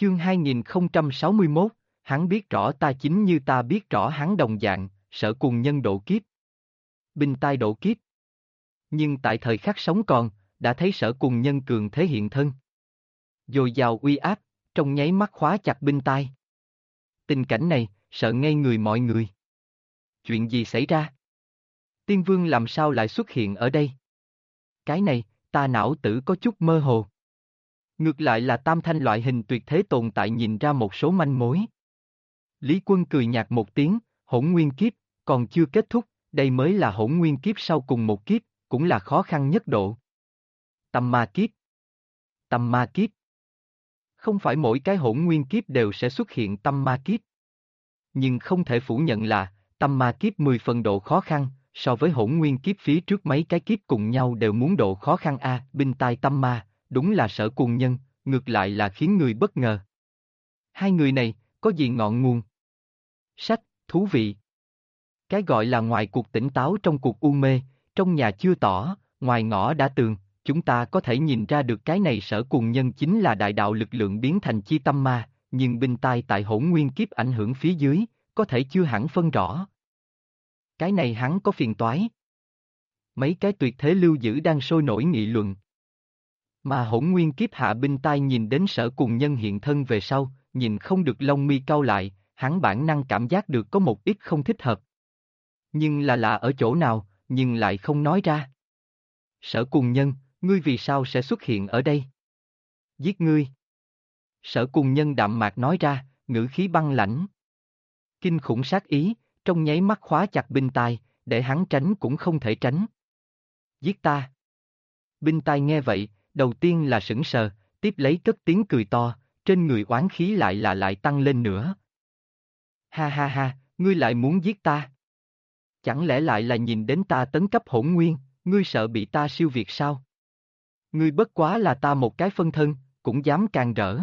Chương 2061, hắn biết rõ ta chính như ta biết rõ hắn đồng dạng, Sở Cùng Nhân độ kiếp. Binh tai độ kiếp. Nhưng tại thời khắc sống còn, đã thấy Sở Cùng Nhân cường thế hiện thân. Dồi dào uy áp, trong nháy mắt khóa chặt binh tai. Tình cảnh này, sợ ngây người mọi người. Chuyện gì xảy ra? Tiên Vương làm sao lại xuất hiện ở đây? Cái này, ta não tử có chút mơ hồ. Ngược lại là Tam Thanh loại hình tuyệt thế tồn tại nhìn ra một số manh mối. Lý Quân cười nhạt một tiếng, hỗn nguyên kiếp, còn chưa kết thúc, đây mới là hỗn nguyên kiếp sau cùng một kiếp, cũng là khó khăn nhất độ. Tâm ma kiếp. Tâm ma kiếp. Không phải mỗi cái hỗn nguyên kiếp đều sẽ xuất hiện tâm ma kiếp. Nhưng không thể phủ nhận là, tâm ma kiếp 10 phần độ khó khăn, so với hỗn nguyên kiếp phía trước mấy cái kiếp cùng nhau đều muốn độ khó khăn a. Binh tai tâm ma, đúng là Sở Cùng Nhân, ngược lại là khiến người bất ngờ. Hai người này, có gì ngọn nguồn? Sách, thú vị. Cái gọi là ngoài cuộc tỉnh táo trong cuộc u mê, trong nhà chưa tỏ, ngoài ngõ đã tường, chúng ta có thể nhìn ra được cái này Sở Cùng Nhân chính là đại đạo lực lượng biến thành chi tâm ma, nhưng binh tai tại hỗn nguyên kiếp ảnh hưởng phía dưới, có thể chưa hẳn phân rõ. Cái này hắn có phiền toái. Mấy cái tuyệt thế lưu dữ đang sôi nổi nghị luận. Mà hỗn nguyên kiếp hạ binh tai nhìn đến Sở Cùng Nhân hiện thân về sau, nhìn không được lông mi cau lại, hắn bản năng cảm giác được có một ít không thích hợp. Nhưng là ở chỗ nào, nhưng lại không nói ra. Sở Cùng Nhân, ngươi vì sao sẽ xuất hiện ở đây? Giết ngươi. Sở Cùng Nhân đạm mạc nói ra, ngữ khí băng lãnh. Kinh khủng sát ý, trong nháy mắt khóa chặt binh tai, để hắn tránh cũng không thể tránh. Giết ta. Binh tai nghe vậy, đầu tiên là sững sờ, tiếp lấy cất tiếng cười to, trên người oán khí lại tăng lên nữa. Ha ha ha, ngươi lại muốn giết ta? Chẳng lẽ lại là nhìn đến ta tấn cấp hỗn nguyên, ngươi sợ bị ta siêu việt sao? Ngươi bất quá là ta một cái phân thân, cũng dám càn rỡ.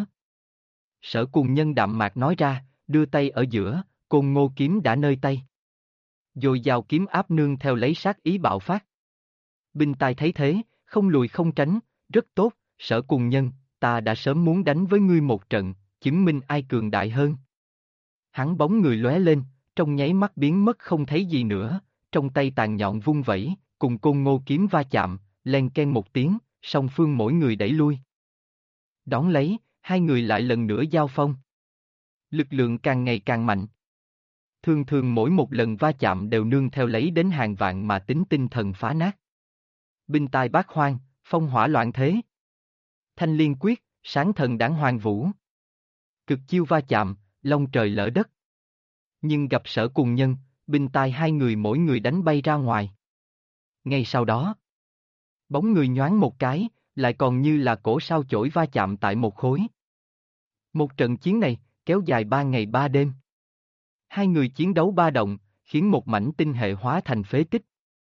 Sở Cùng Nhân đạm mạc nói ra, đưa tay ở giữa, Côn Ngô kiếm đã nơi tay. Dồi dào kiếm áp nương theo lấy sát ý bạo phát. Binh tai thấy thế, không lùi không tránh, rất tốt, Sở Cùng Nhân, ta đã sớm muốn đánh với ngươi một trận, chứng minh ai cường đại hơn. Hắn bóng người lóe lên, trong nháy mắt biến mất không thấy gì nữa, trong tay tàn nhọn vung vẩy, cùng Côn Ngô kiếm va chạm, len ken một tiếng, song phương mỗi người đẩy lui. Đón lấy, hai người lại lần nữa giao phong. Lực lượng càng ngày càng mạnh. Thường thường mỗi một lần va chạm đều nương theo lấy đến hàng vạn mà tính tinh thần phá nát. Binh tai bát hoang, phong hỏa loạn thế. Thanh liên quyết, sáng thần đãng hoàng vũ. Cực chiêu va chạm, long trời lỡ đất. Nhưng gặp Sở Cùng Nhân, binh tai hai người mỗi người đánh bay ra ngoài. Ngay sau đó, bóng người nhoáng một cái, lại còn như là cổ sao chổi va chạm tại một khối. Một trận chiến này, kéo dài 3 ngày 3 đêm. Hai người chiến đấu ba động, khiến một mảnh tinh hệ hóa thành phế tích.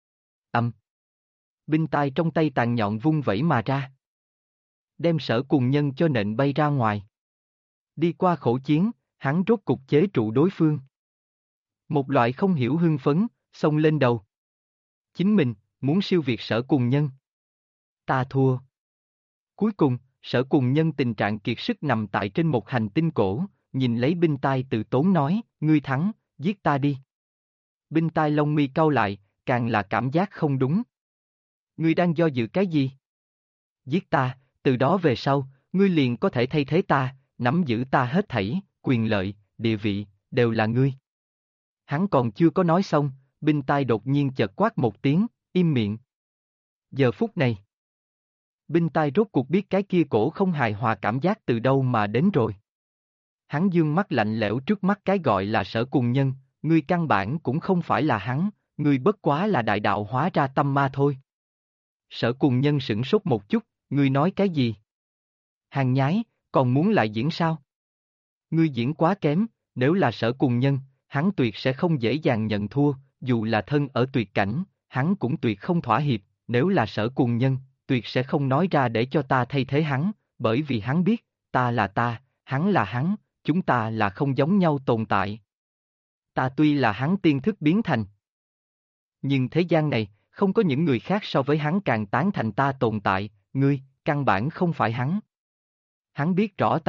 Binh tai trong tay tàn nhọn vung vẩy mà ra. Đem Sở Cùng Nhân cho nện bay ra ngoài. Đi qua khổ chiến, hắn rốt cục chế trụ đối phương. Một loại không hiểu hưng phấn, xông lên đầu. Chính mình, muốn siêu việt Sở Cùng Nhân. Ta thua. Cuối cùng, Sở Cùng Nhân tình trạng kiệt sức nằm tại trên một hành tinh cổ, nhìn lấy binh tai từ tốn nói, ngươi thắng, giết ta đi. Binh tai lông mi cau lại, càng là cảm giác không đúng. Ngươi đang do dự cái gì? Giết ta, từ đó về sau, ngươi liền có thể thay thế ta, nắm giữ ta hết thảy, quyền lợi, địa vị, đều là ngươi. Hắn còn chưa có nói xong, binh tai đột nhiên chợt quát một tiếng, im miệng. Giờ phút này, binh tai rốt cuộc biết cái kia cổ không hài hòa cảm giác từ đâu mà đến rồi. Hắn dương mắt lạnh lẽo trước mắt cái gọi là Sở Cùng Nhân, ngươi căn bản cũng không phải là hắn, ngươi bất quá là đại đạo hóa ra tâm ma thôi. Sở Cùng Nhân sửng sốt một chút, ngươi nói cái gì? Hàng nhái, còn muốn lại diễn sao? Ngươi diễn quá kém, nếu là Sở Cùng Nhân, hắn tuyệt sẽ không dễ dàng nhận thua, dù là thân ở tuyệt cảnh, hắn cũng tuyệt không thỏa hiệp, nếu là Sở Cùng Nhân, tuyệt sẽ không nói ra để cho ta thay thế hắn, bởi vì hắn biết, ta là ta, hắn là hắn, chúng ta là không giống nhau tồn tại. Ta tuy là hắn tiên thức biến thành, nhưng thế gian này, không có những người khác so với hắn càng tán thành ta tồn tại, ngươi, căn bản không phải hắn. Hắn biết rõ ta,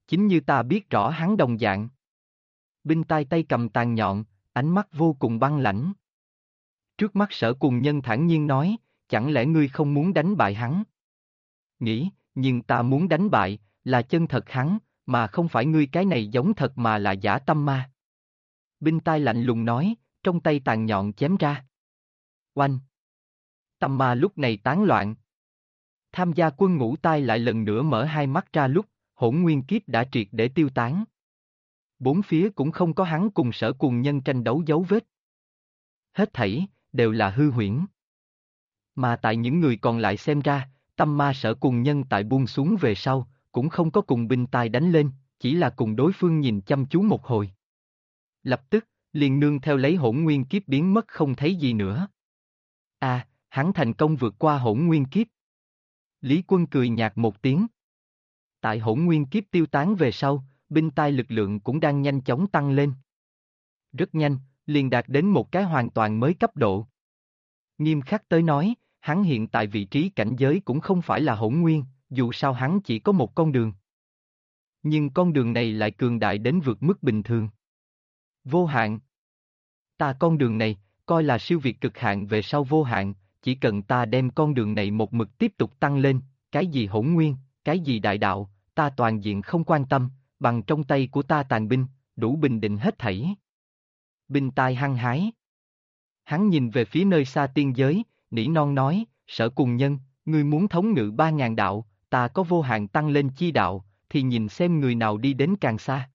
Chính như ta biết rõ hắn đồng dạng. Binh tai tay cầm tàn nhọn, ánh mắt vô cùng băng lãnh. Trước mắt Sở Cùng Nhân thản nhiên nói, chẳng lẽ ngươi không muốn đánh bại hắn? Nghĩ, nhưng ta muốn đánh bại, là chân thật hắn, mà không phải ngươi cái này giống thật mà là giả tâm ma. Binh tai lạnh lùng nói, trong tay tàn nhọn chém ra. Oanh! Tâm ma lúc này tán loạn. Tham gia quân ngũ tai lại lần nữa mở hai mắt ra lúc, hỗn nguyên kiếp đã triệt để tiêu tán. Bốn phía cũng không có hắn cùng Sở Cùng Nhân tranh đấu dấu vết. Hết thảy, đều là hư huyễn. Mà tại những người còn lại xem ra, tâm ma Sở Cùng Nhân tại buông xuống về sau, cũng không có cùng binh tai đánh lên, chỉ là cùng đối phương nhìn chăm chú một hồi. Lập tức, liền nương theo lấy hỗn nguyên kiếp biến mất không thấy gì nữa. Hắn thành công vượt qua hỗn nguyên kiếp. Lý Quân cười nhạt một tiếng. Tại hỗn nguyên kiếp tiêu tán về sau, binh tai lực lượng cũng đang nhanh chóng tăng lên. Rất nhanh, liền đạt đến một cái hoàn toàn mới cấp độ. Nghiêm khắc tới nói, hắn hiện tại vị trí cảnh giới cũng không phải là hỗn nguyên, dù sao hắn chỉ có một con đường. Nhưng con đường này lại cường đại đến vượt mức bình thường. Vô hạn. Ta con đường này, coi là siêu việt cực hạn về sau vô hạn, chỉ cần ta đem con đường này một mực tiếp tục tăng lên, cái gì hỗn nguyên, cái gì đại đạo, ta toàn diện không quan tâm, bằng trong tay của ta tàn binh, đủ bình định hết thảy. Binh tai hăng hái. Hắn nhìn về phía nơi xa tiên giới, nỉ non nói, Sở Cùng Nhân, ngươi muốn thống ngự 3.000 đạo, ta có vô hạn tăng lên chi đạo, thì nhìn xem người nào đi đến càng xa.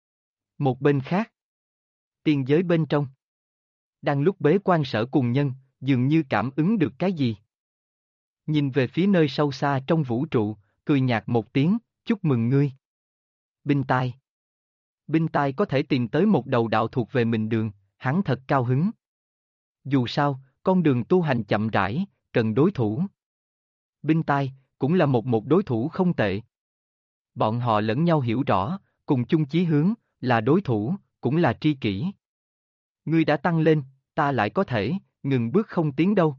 Một bên khác, tiên giới bên trong. Đang lúc bế quan Sở Cùng Nhân, dường như cảm ứng được cái gì. Nhìn về phía nơi sâu xa trong vũ trụ, cười nhạt một tiếng, chúc mừng ngươi. Binh tai. Binh tai có thể tìm tới một đầu đạo thuộc về mình đường, hắn thật cao hứng. Dù sao, con đường tu hành chậm rãi, cần đối thủ. Binh tai, cũng là một đối thủ không tệ. Bọn họ lẫn nhau hiểu rõ, cùng chung chí hướng, là đối thủ, cũng là tri kỷ. Ngươi đã tăng lên, ta lại có thể, ngừng bước không tiến đâu.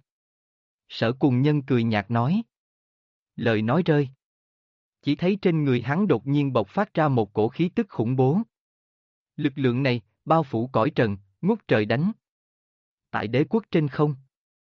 Sở Cùng Nhân cười nhạt nói. Lời nói rơi. Chỉ thấy trên người hắn đột nhiên bộc phát ra một cổ khí tức khủng bố. Lực lượng này, bao phủ cõi trần, ngút trời đánh. Tại đế quốc trên không.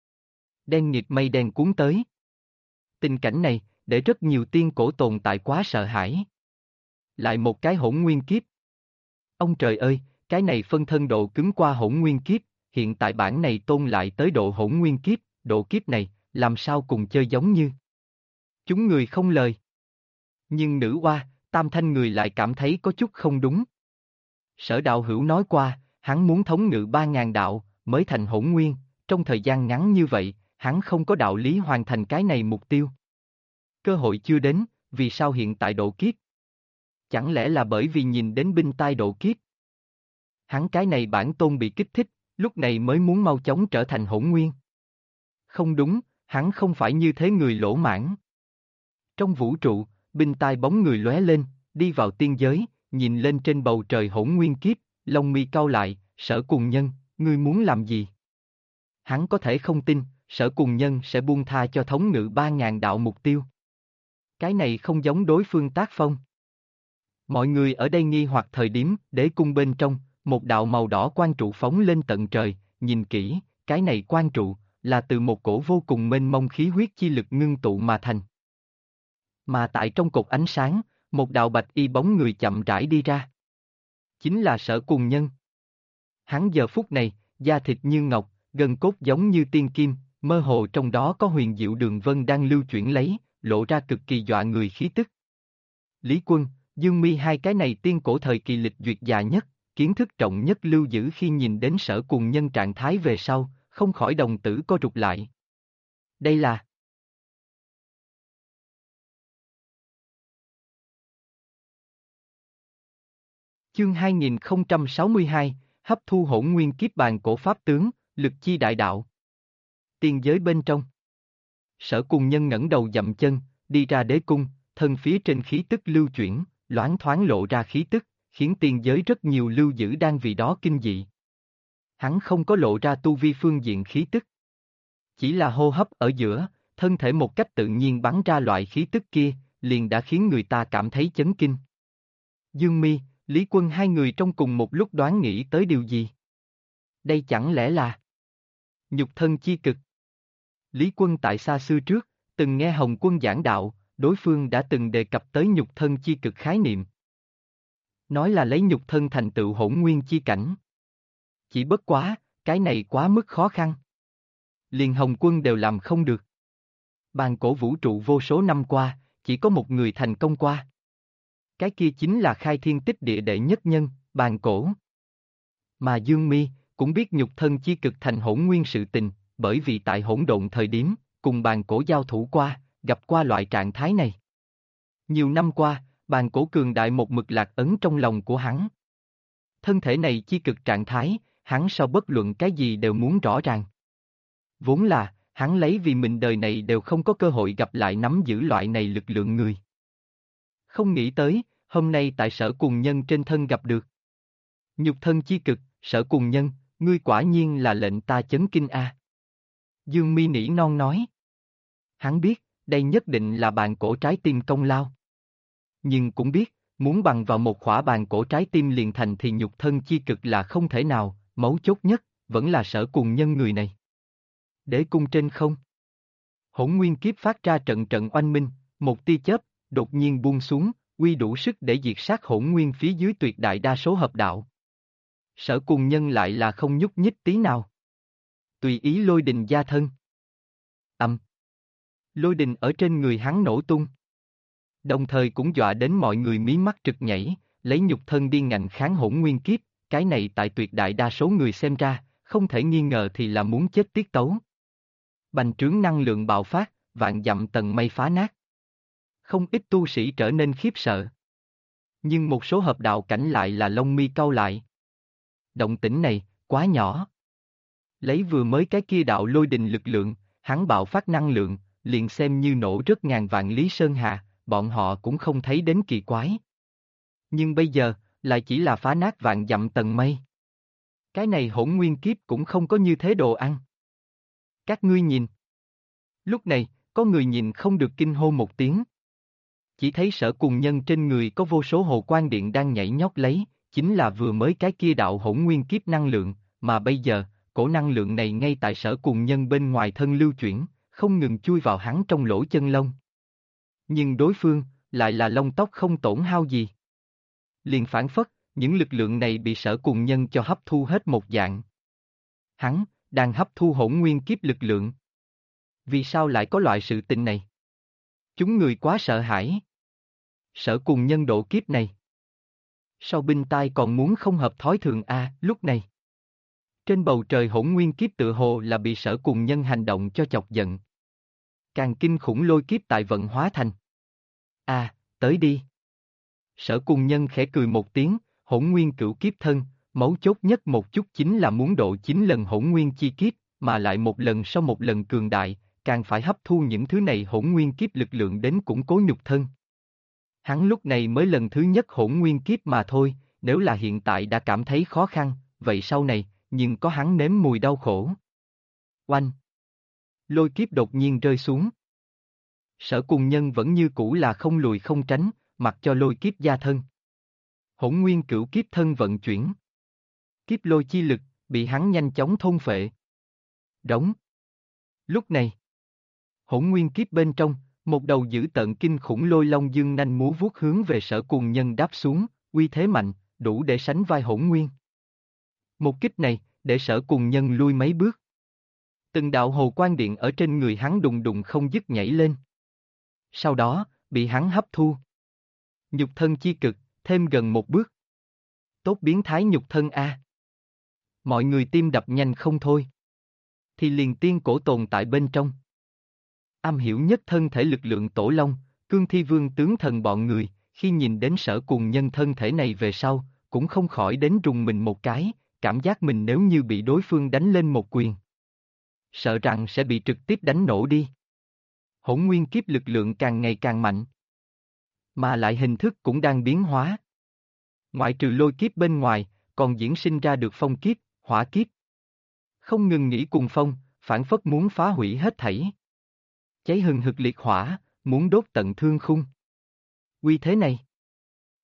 Đen nghịt mây đen cuốn tới. Tình cảnh này, để rất nhiều tiên cổ tồn tại quá sợ hãi. Lại một cái hỗn nguyên kiếp. Ông trời ơi, cái này phân thân độ cứng qua hỗn nguyên kiếp, hiện tại bản này tôn lại tới độ hỗn nguyên kiếp, độ kiếp này, làm sao cùng chơi giống như. Chúng người không lời. Nhưng nữ oa, Tam Thanh người lại cảm thấy có chút không đúng. Sở Đạo Hữu nói qua, hắn muốn thống ngự 3.000 đạo, mới thành hỗn nguyên, trong thời gian ngắn như vậy, hắn không có đạo lý hoàn thành cái này mục tiêu. Cơ hội chưa đến, vì sao hiện tại độ kiếp? Chẳng lẽ là bởi vì nhìn đến binh tai độ kiếp? Hắn cái này bản tôn bị kích thích, lúc này mới muốn mau chóng trở thành hỗn nguyên. Không đúng, hắn không phải như thế người lỗ mãn. Trong vũ trụ, binh tai bóng người lóe lên, đi vào tiên giới, nhìn lên trên bầu trời hỗn nguyên kiếp, lông mi cau lại, Sở Cùng Nhân, ngươi muốn làm gì? Hắn có thể không tin, Sở Cùng Nhân sẽ buông tha cho thống ngự 3.000 đạo mục tiêu. Cái này không giống đối phương tác phong. Mọi người ở đây nghi hoặc thời điểm, đế cung bên trong, một đạo màu đỏ quang trụ phóng lên tận trời, nhìn kỹ, cái này quang trụ, là từ một cổ vô cùng mênh mông khí huyết chi lực ngưng tụ mà thành. Mà tại trong cột ánh sáng, một đạo bạch y bóng người chậm rãi đi ra. Chính là Sở Cùng Nhân. Hắn giờ phút này, da thịt như ngọc, gân cốt giống như tiên kim, mơ hồ trong đó có huyền diệu đường vân đang lưu chuyển lấy, lộ ra cực kỳ dọa người khí tức. Lý Quân, Dương Mi hai cái này tiên cổ thời kỳ lịch duyệt già nhất, kiến thức trọng nhất lưu giữ khi nhìn đến Sở Cùng Nhân trạng thái về sau, không khỏi đồng tử co rụt lại. Đây là chương 2062, hấp thu hỗn nguyên kiếp bàn cổ pháp tướng, lực chi đại đạo. Tiên giới bên trong. Sở Cùng Nhân ngẩng đầu dậm chân, đi ra đế cung, thân phía trên khí tức lưu chuyển, loáng thoáng lộ ra khí tức, khiến tiên giới rất nhiều lưu giữ đang vì đó kinh dị. Hắn không có lộ ra tu vi phương diện khí tức. Chỉ là hô hấp ở giữa, thân thể một cách tự nhiên bắn ra loại khí tức kia, liền đã khiến người ta cảm thấy chấn kinh. Dương Mi, Lý Quân hai người trong cùng một lúc đoán nghĩ tới điều gì? Đây chẳng lẽ là nhục thân chi cực? Lý Quân tại xa xưa trước, từng nghe Hồng Quân giảng đạo, đối phương đã từng đề cập tới nhục thân chi cực khái niệm. Nói là lấy nhục thân thành tựu hỗn nguyên chi cảnh. Chỉ bất quá, cái này quá mức khó khăn. Liền Hồng Quân đều làm không được. Bàn cổ vũ trụ vô số năm qua, chỉ có một người thành công qua. Cái kia chính là khai thiên tích địa đệ nhất nhân, bàn cổ. Mà Dương Mi cũng biết nhục thân chi cực thành hỗn nguyên sự tình, bởi vì tại hỗn độn thời điểm, cùng bàn cổ giao thủ qua, gặp qua loại trạng thái này. Nhiều năm qua, bàn cổ cường đại một mực lạc ấn trong lòng của hắn. Thân thể này chi cực trạng thái, hắn sau bất luận cái gì đều muốn rõ ràng. Vốn là, hắn lấy vì mình đời này đều không có cơ hội gặp lại nắm giữ loại này lực lượng người. Không nghĩ tới, hôm nay tại Sở Cùng Nhân trên thân gặp được. Nhục thân chi cực, Sở Cùng Nhân, ngươi quả nhiên là lệnh ta chấn kinh a. Dương Mi nỉ non nói. Hắn biết, đây nhất định là bàn cổ trái tim công lao. Nhưng cũng biết, muốn bằng vào một khỏa bàn cổ trái tim liền thành thì nhục thân chi cực là không thể nào, mấu chốt nhất, vẫn là Sở Cùng Nhân người này. Đế cung trên không. Hỗn nguyên kiếp phát ra trận trận oanh minh, một tia chớp, đột nhiên buông xuống, uy đủ sức để diệt sát hỗn nguyên phía dưới tuyệt đại đa số hợp đạo. Sở Cùng Nhân lại là không nhúc nhích tí nào. Tùy ý lôi đình gia thân. Lôi đình ở trên người hắn nổ tung. Đồng thời cũng dọa đến mọi người mí mắt trực nhảy, lấy nhục thân điên ngạnh kháng hỗn nguyên kiếp, cái này tại tuyệt đại đa số người xem ra, không thể nghi ngờ thì là muốn chết tiết tấu. Bành trướng năng lượng bạo phát, vạn dặm tầng mây phá nát. Không ít tu sĩ trở nên khiếp sợ. Nhưng một số hợp đạo cảnh lại là lông mi cau lại. Động tĩnh này, quá nhỏ. Lấy vừa mới cái kia đạo lôi đình lực lượng, hắn bạo phát năng lượng, liền xem như nổ rất ngàn vạn lý sơn hà, bọn họ cũng không thấy đến kỳ quái. Nhưng bây giờ, lại chỉ là phá nát vạn dặm tầng mây. Cái này hỗn nguyên kiếp cũng không có như thế đồ ăn. Các ngươi nhìn. Lúc này, có người nhìn không được kinh hô một tiếng. Chỉ thấy Sở Cùng Nhân trên người có vô số hồ quang điện đang nhảy nhót lấy, chính là vừa mới cái kia đạo hỗn nguyên kiếp năng lượng, mà bây giờ, cổ năng lượng này ngay tại Sở Cùng Nhân bên ngoài thân lưu chuyển, không ngừng chui vào hắn trong lỗ chân lông. Nhưng đối phương, lại là lông tóc không tổn hao gì. Liền phản phất, những lực lượng này bị Sở Cùng Nhân cho hấp thu hết một dạng. Hắn, đang hấp thu hỗn nguyên kiếp lực lượng. Vì sao lại có loại sự tình này? Chúng người quá sợ hãi. Sở Cùng Nhân độ kiếp này. Sao binh tai còn muốn không hợp thói thường lúc này. Trên bầu trời hỗn nguyên kiếp tự hồ là bị Sở Cùng Nhân hành động cho chọc giận. Càng kinh khủng lôi kiếp tại vận hóa thành. Tới đi. Sở Cùng Nhân khẽ cười một tiếng, hỗn nguyên cửu kiếp thân, mấu chốt nhất một chút chính là muốn độ 9 lần hỗn nguyên chi kiếp, mà lại một lần sau một lần cường đại, càng phải hấp thu những thứ này hỗn nguyên kiếp lực lượng đến củng cố nhục thân. Hắn lúc này mới lần thứ nhất hỗn nguyên kiếp mà thôi, nếu là hiện tại đã cảm thấy khó khăn, vậy sau này, nhưng có hắn nếm mùi đau khổ. Oanh! Lôi kiếp đột nhiên rơi xuống. Sở Cùng Nhân vẫn như cũ là không lùi không tránh, mặc cho lôi kiếp gia thân. Hỗn nguyên cửu kiếp thân vận chuyển. Kiếp lôi chi lực, bị hắn nhanh chóng thôn phệ. Đóng. Lúc này, hỗn nguyên kiếp bên trong, một đầu dữ tợn kinh khủng lôi long dương nanh múa vuốt hướng về Sở Cùng Nhân đáp xuống, uy thế mạnh, đủ để sánh vai hỗn nguyên. Một kích này, để Sở Cùng Nhân lui mấy bước. Từng đạo hồ quang điện ở trên người hắn đùng đùng không dứt nhảy lên. Sau đó, bị hắn hấp thu. Nhục thân chi cực, thêm gần một bước. Tốt biến thái nhục thân a. Mọi người tim đập nhanh không thôi. Thì liền tiên cổ tồn tại bên trong. Am hiểu nhất thân thể lực lượng Tổ Long, Cương Thi Vương tướng thần bọn người, khi nhìn đến Sở Cùng Nhân thân thể này về sau, cũng không khỏi đến rùng mình một cái, cảm giác mình nếu như bị đối phương đánh lên một quyền. Sợ rằng sẽ bị trực tiếp đánh nổ đi. Hỗn nguyên kiếp lực lượng càng ngày càng mạnh. Mà lại hình thức cũng đang biến hóa. Ngoại trừ lôi kiếp bên ngoài, còn diễn sinh ra được phong kiếp, hỏa kiếp. Không ngừng nghĩ cùng phong, phản phất muốn phá hủy hết thảy. Cháy hừng hực liệt hỏa, muốn đốt tận thương khung. Uy thế này.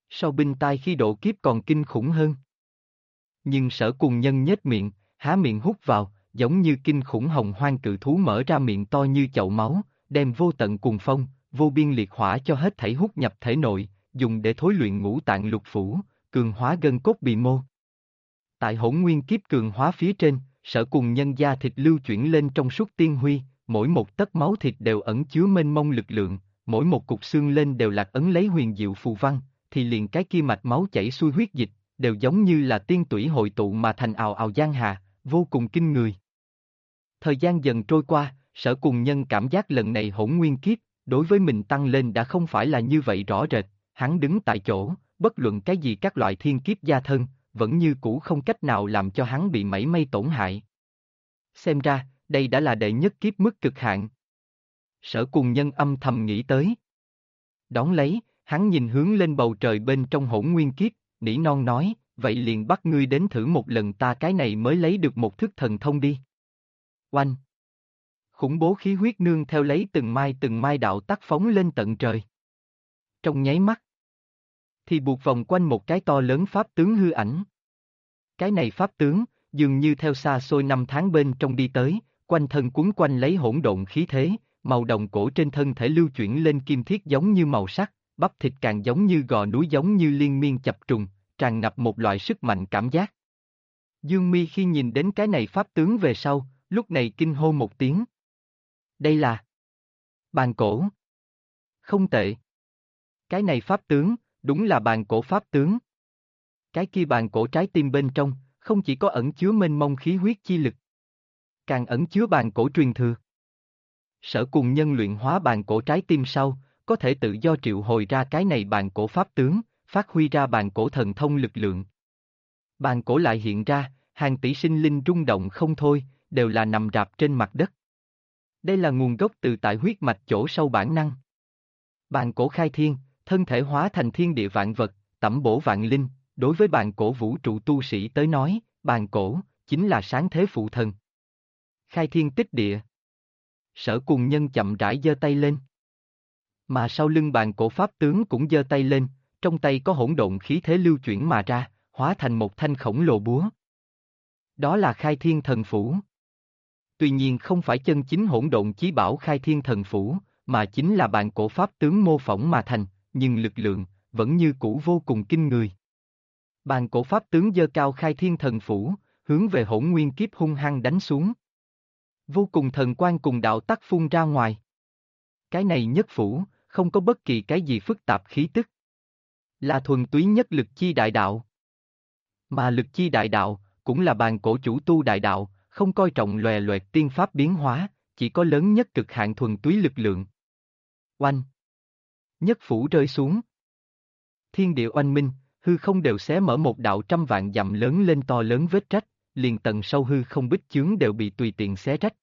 So binh tai khi độ kiếp còn kinh khủng hơn. Nhưng Sở Cùng Nhân nhếch miệng, há miệng hút vào, giống như kinh khủng hồng hoang cự thú mở ra miệng to như chậu máu, đem vô tận cuồng phong, vô biên liệt hỏa cho hết thảy hút nhập thể nội, dùng để thối luyện ngũ tạng lục phủ, cường hóa gân cốt bì mô. Tại hỗn nguyên kiếp cường hóa phía trên, Sở Cùng Nhân da thịt lưu chuyển lên trong suốt tiên huy, mỗi một tấc máu thịt đều ẩn chứa mênh mông lực lượng, mỗi một cục xương lên đều lạc ấn lấy huyền diệu phù văn, thì liền cái kia mạch máu chảy xuôi huyết dịch, đều giống như là tiên tủy hội tụ mà thành ào ào giang hà, vô cùng kinh người. Thời gian dần trôi qua, Sở Cùng Nhân cảm giác lần này hỗn nguyên kiếp, đối với mình tăng lên đã không phải là như vậy rõ rệt, hắn đứng tại chỗ, bất luận cái gì các loại thiên kiếp gia thân, vẫn như cũ không cách nào làm cho hắn bị mảy may tổn hại. Xem ra, đây đã là đệ nhất kiếp mức cực hạn. Sở Cùng Nhân âm thầm nghĩ tới. Đón lấy, hắn nhìn hướng lên bầu trời bên trong hỗn nguyên kiếp, nỉ non nói, vậy liền bắt ngươi đến thử một lần ta cái này mới lấy được một thức thần thông đi. Oanh! Khủng bố khí huyết nương theo lấy từng mai đạo tắc phóng lên tận trời. Trong nháy mắt, thì buộc vòng quanh một cái to lớn pháp tướng hư ảnh. Cái này pháp tướng, dường như theo xa xôi năm tháng bên trong đi tới, quanh thân quấn quanh lấy hỗn độn khí thế, màu đồng cổ trên thân thể lưu chuyển lên kim thiết giống như màu sắc, bắp thịt càng giống như gò núi giống như liên miên chập trùng, tràn ngập một loại sức mạnh cảm giác. Dương Mi khi nhìn đến cái này pháp tướng về sau, lúc này kinh hô một tiếng. Đây là bàn cổ. Không tệ. Cái này pháp tướng, đúng là bàn cổ pháp tướng. Cái kia bàn cổ trái tim bên trong, không chỉ có ẩn chứa mênh mông khí huyết chi lực, càng ẩn chứa bàn cổ truyền thừa. Sở Cùng Nhân luyện hóa bàn cổ trái tim sau, có thể tự do triệu hồi ra cái này bàn cổ pháp tướng, phát huy ra bàn cổ thần thông lực lượng. Bàn cổ lại hiện ra, hàng tỷ sinh linh rung động không thôi, đều là nằm rạp trên mặt đất. Đây là nguồn gốc từ tại huyết mạch chỗ sâu bản năng. Bàn cổ khai thiên, thân thể hóa thành thiên địa vạn vật, tẩm bổ vạn linh, đối với bàn cổ vũ trụ tu sĩ tới nói, bàn cổ, chính là sáng thế phụ thần. Khai thiên tích địa. Sở Cùng Nhân chậm rãi giơ tay lên. Mà sau lưng bàn cổ pháp tướng cũng giơ tay lên, trong tay có hỗn độn khí thế lưu chuyển mà ra, hóa thành một thanh khổng lồ búa. Đó là Khai Thiên Thần Phủ. Tuy nhiên không phải chân chính hỗn độn chí bảo Khai Thiên Thần Phủ, mà chính là bàn cổ pháp tướng mô phỏng mà thành, nhưng lực lượng, vẫn như cũ vô cùng kinh người. Bàn cổ pháp tướng giơ cao Khai Thiên Thần Phủ, hướng về hỗn nguyên kiếp hung hăng đánh xuống. Vô cùng thần quang cùng đạo tắc phun ra ngoài. Cái này nhất phủ, không có bất kỳ cái gì phức tạp khí tức. Là thuần túy nhất lực chi đại đạo. Mà lực chi đại đạo, cũng là bàn cổ chủ tu đại đạo, không coi trọng lòe loẹt tiên pháp biến hóa, chỉ có lớn nhất cực hạn thuần túy lực lượng. Oanh! Nhất phủ rơi xuống. Thiên địa oanh minh, hư không đều xé mở một đạo trăm vạn dặm lớn lên to lớn vết rách, liền tầng sâu hư không bích chướng đều bị tùy tiện xé rách.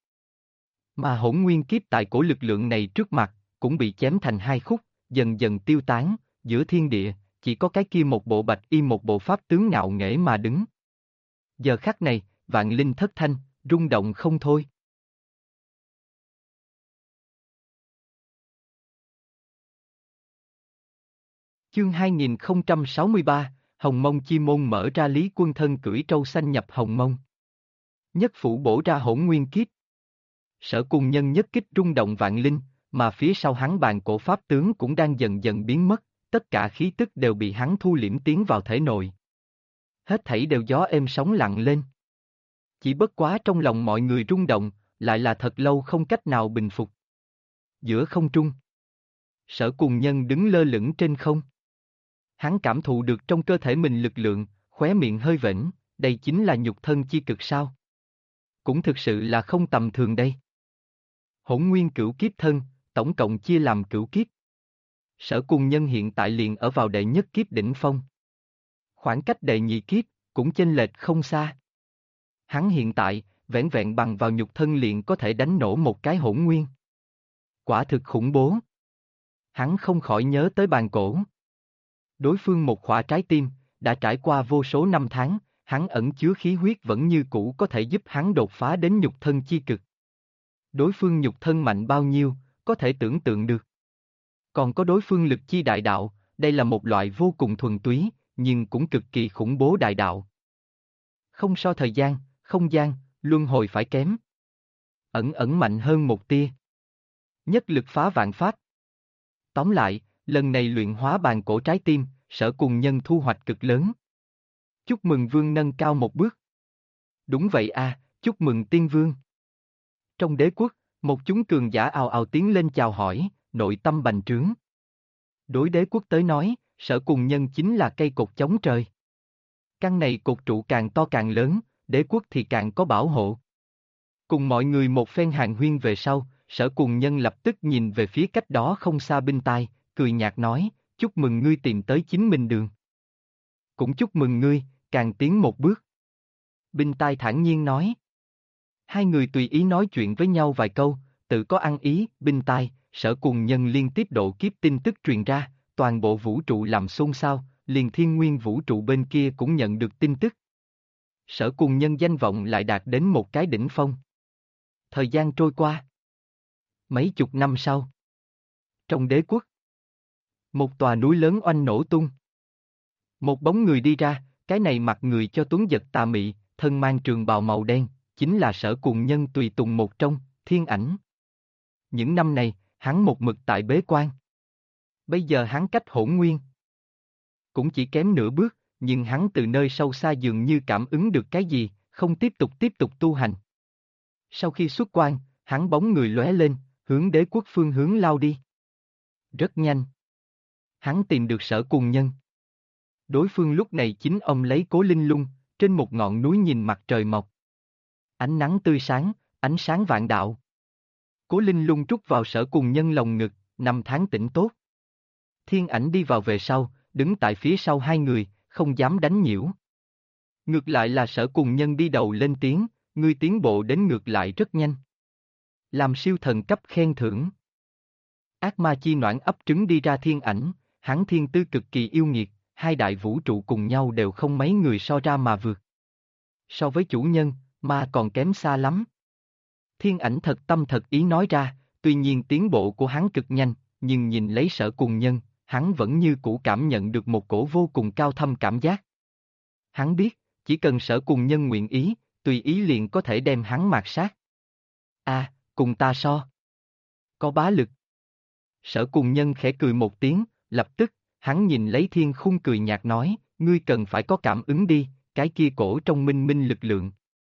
Mà hỗn nguyên kiếp tại cổ lực lượng này trước mặt, cũng bị chém thành hai khúc, dần dần tiêu tán, giữa thiên địa, chỉ có cái kia một bộ bạch y một bộ pháp tướng ngạo nghễ mà đứng. Giờ khắc này, vạn linh thất thanh, rung động không thôi. Chương 2063, Hồng Mông Chi Môn mở ra Lý Quân thân cưỡi trâu xanh nhập Hồng Mông. Nhất phủ bổ ra hỗn nguyên kiếp. Sở Cùng Nhân nhất kích rung động vạn linh, mà phía sau hắn bàn cổ pháp tướng cũng đang dần dần biến mất, tất cả khí tức đều bị hắn thu liễm tiến vào thể nội. Hết thảy đều gió êm sóng lặng lên. Chỉ bất quá trong lòng mọi người rung động, lại là thật lâu không cách nào bình phục. Giữa không trung, Sở Cùng Nhân đứng lơ lửng trên không. Hắn cảm thụ được trong cơ thể mình lực lượng, khóe miệng hơi vểnh, đây chính là nhục thân chi cực sao. Cũng thực sự là không tầm thường đây. Hỗn nguyên cửu kiếp thân, tổng cộng chia làm cửu kiếp. Sở Cùng Nhân hiện tại liền ở vào đệ nhất kiếp đỉnh phong. Khoảng cách đệ nhị kiếp, cũng chênh lệch không xa. Hắn hiện tại, vẻn vẹn bằng vào nhục thân liền có thể đánh nổ một cái hỗn nguyên. Quả thực khủng bố. Hắn không khỏi nhớ tới bàn cổ. Đối phương một khỏa trái tim, đã trải qua vô số năm tháng, hắn ẩn chứa khí huyết vẫn như cũ có thể giúp hắn đột phá đến nhục thân chi cực. Đối phương nhục thân mạnh bao nhiêu, có thể tưởng tượng được. Còn có đối phương lực chi đại đạo, đây là một loại vô cùng thuần túy, nhưng cũng cực kỳ khủng bố đại đạo. Không so thời gian, không gian, luân hồi phải kém. Ẩn ẩn mạnh hơn một tia. Nhất lực phá vạn pháp. Tóm lại, lần này luyện hóa bàn cổ trái tim, Sở Cùng Nhân thu hoạch cực lớn. Chúc mừng vương nâng cao một bước. Đúng vậy a, chúc mừng tiên vương. Trong đế quốc, một chúng cường giả ào ào tiến lên chào hỏi, nội tâm bành trướng. Đối đế quốc tới nói, Sở Cùng Nhân chính là cây cột chống trời. Căn này cột trụ càng to càng lớn, đế quốc thì càng có bảo hộ. Cùng mọi người một phen hàn huyên về sau, Sở Cùng Nhân lập tức nhìn về phía cách đó không xa binh tai, cười nhạt nói, chúc mừng ngươi tìm tới chính mình đường. Cũng chúc mừng ngươi, càng tiến một bước. Binh tai thản nhiên nói. Hai người tùy ý nói chuyện với nhau vài câu, tự có ăn ý, binh tai, Sở Cùng Nhân liên tiếp độ kiếp tin tức truyền ra, toàn bộ vũ trụ làm xôn xao, liền thiên nguyên vũ trụ bên kia cũng nhận được tin tức. Sở Cùng Nhân danh vọng lại đạt đến một cái đỉnh phong. Thời gian trôi qua. Mấy chục năm sau. Trong đế quốc. Một tòa núi lớn oanh nổ tung. Một bóng người đi ra, cái này mặt người cho tuấn giật tà mị, thân mang trường bào màu đen, chính là Sở Cùng Nhân tùy tùng một trong, Thiên Ảnh. Những năm này, hắn một mực tại bế quan. Bây giờ hắn cách hỗn nguyên. Cũng chỉ kém nửa bước, nhưng hắn từ nơi sâu xa dường như cảm ứng được cái gì, không tiếp tục tu hành. Sau khi xuất quan, hắn bóng người lóe lên, hướng đế quốc phương hướng lao đi. Rất nhanh. Hắn tìm được Sở Cùng Nhân. Đối phương lúc này chính ông lấy Cố Linh Lung, trên một ngọn núi nhìn mặt trời mọc. Ánh nắng tươi sáng, ánh sáng vạn đạo. Cố Linh Lung trút vào Sở Cùng Nhân lồng ngực, năm tháng tỉnh tốt. Thiên Ảnh đi vào về sau, đứng tại phía sau hai người, không dám đánh nhiễu. Ngược lại là Sở Cùng Nhân đi đầu lên tiếng, ngươi tiến bộ đến ngược lại rất nhanh. Làm siêu thần cấp khen thưởng. Ác ma chi noãn ấp trứng đi ra Thiên Ảnh, hắn thiên tư cực kỳ yêu nghiệt, hai đại vũ trụ cùng nhau đều không mấy người so ra mà vượt. So với chủ nhân, ma còn kém xa lắm. Thiên Ảnh thật tâm thật ý nói ra, tuy nhiên tiến bộ của hắn cực nhanh, nhưng nhìn lấy Sở Cùng Nhân, hắn vẫn như cũ cảm nhận được một cổ vô cùng cao thâm cảm giác. Hắn biết, chỉ cần Sở Cùng Nhân nguyện ý, tùy ý liền có thể đem hắn mạt sát. Cùng ta so. Có bá lực. Sở Cùng Nhân khẽ cười một tiếng, lập tức, hắn nhìn lấy thiên khung cười nhạt nói, ngươi cần phải có cảm ứng đi, cái kia cổ trong minh minh lực lượng.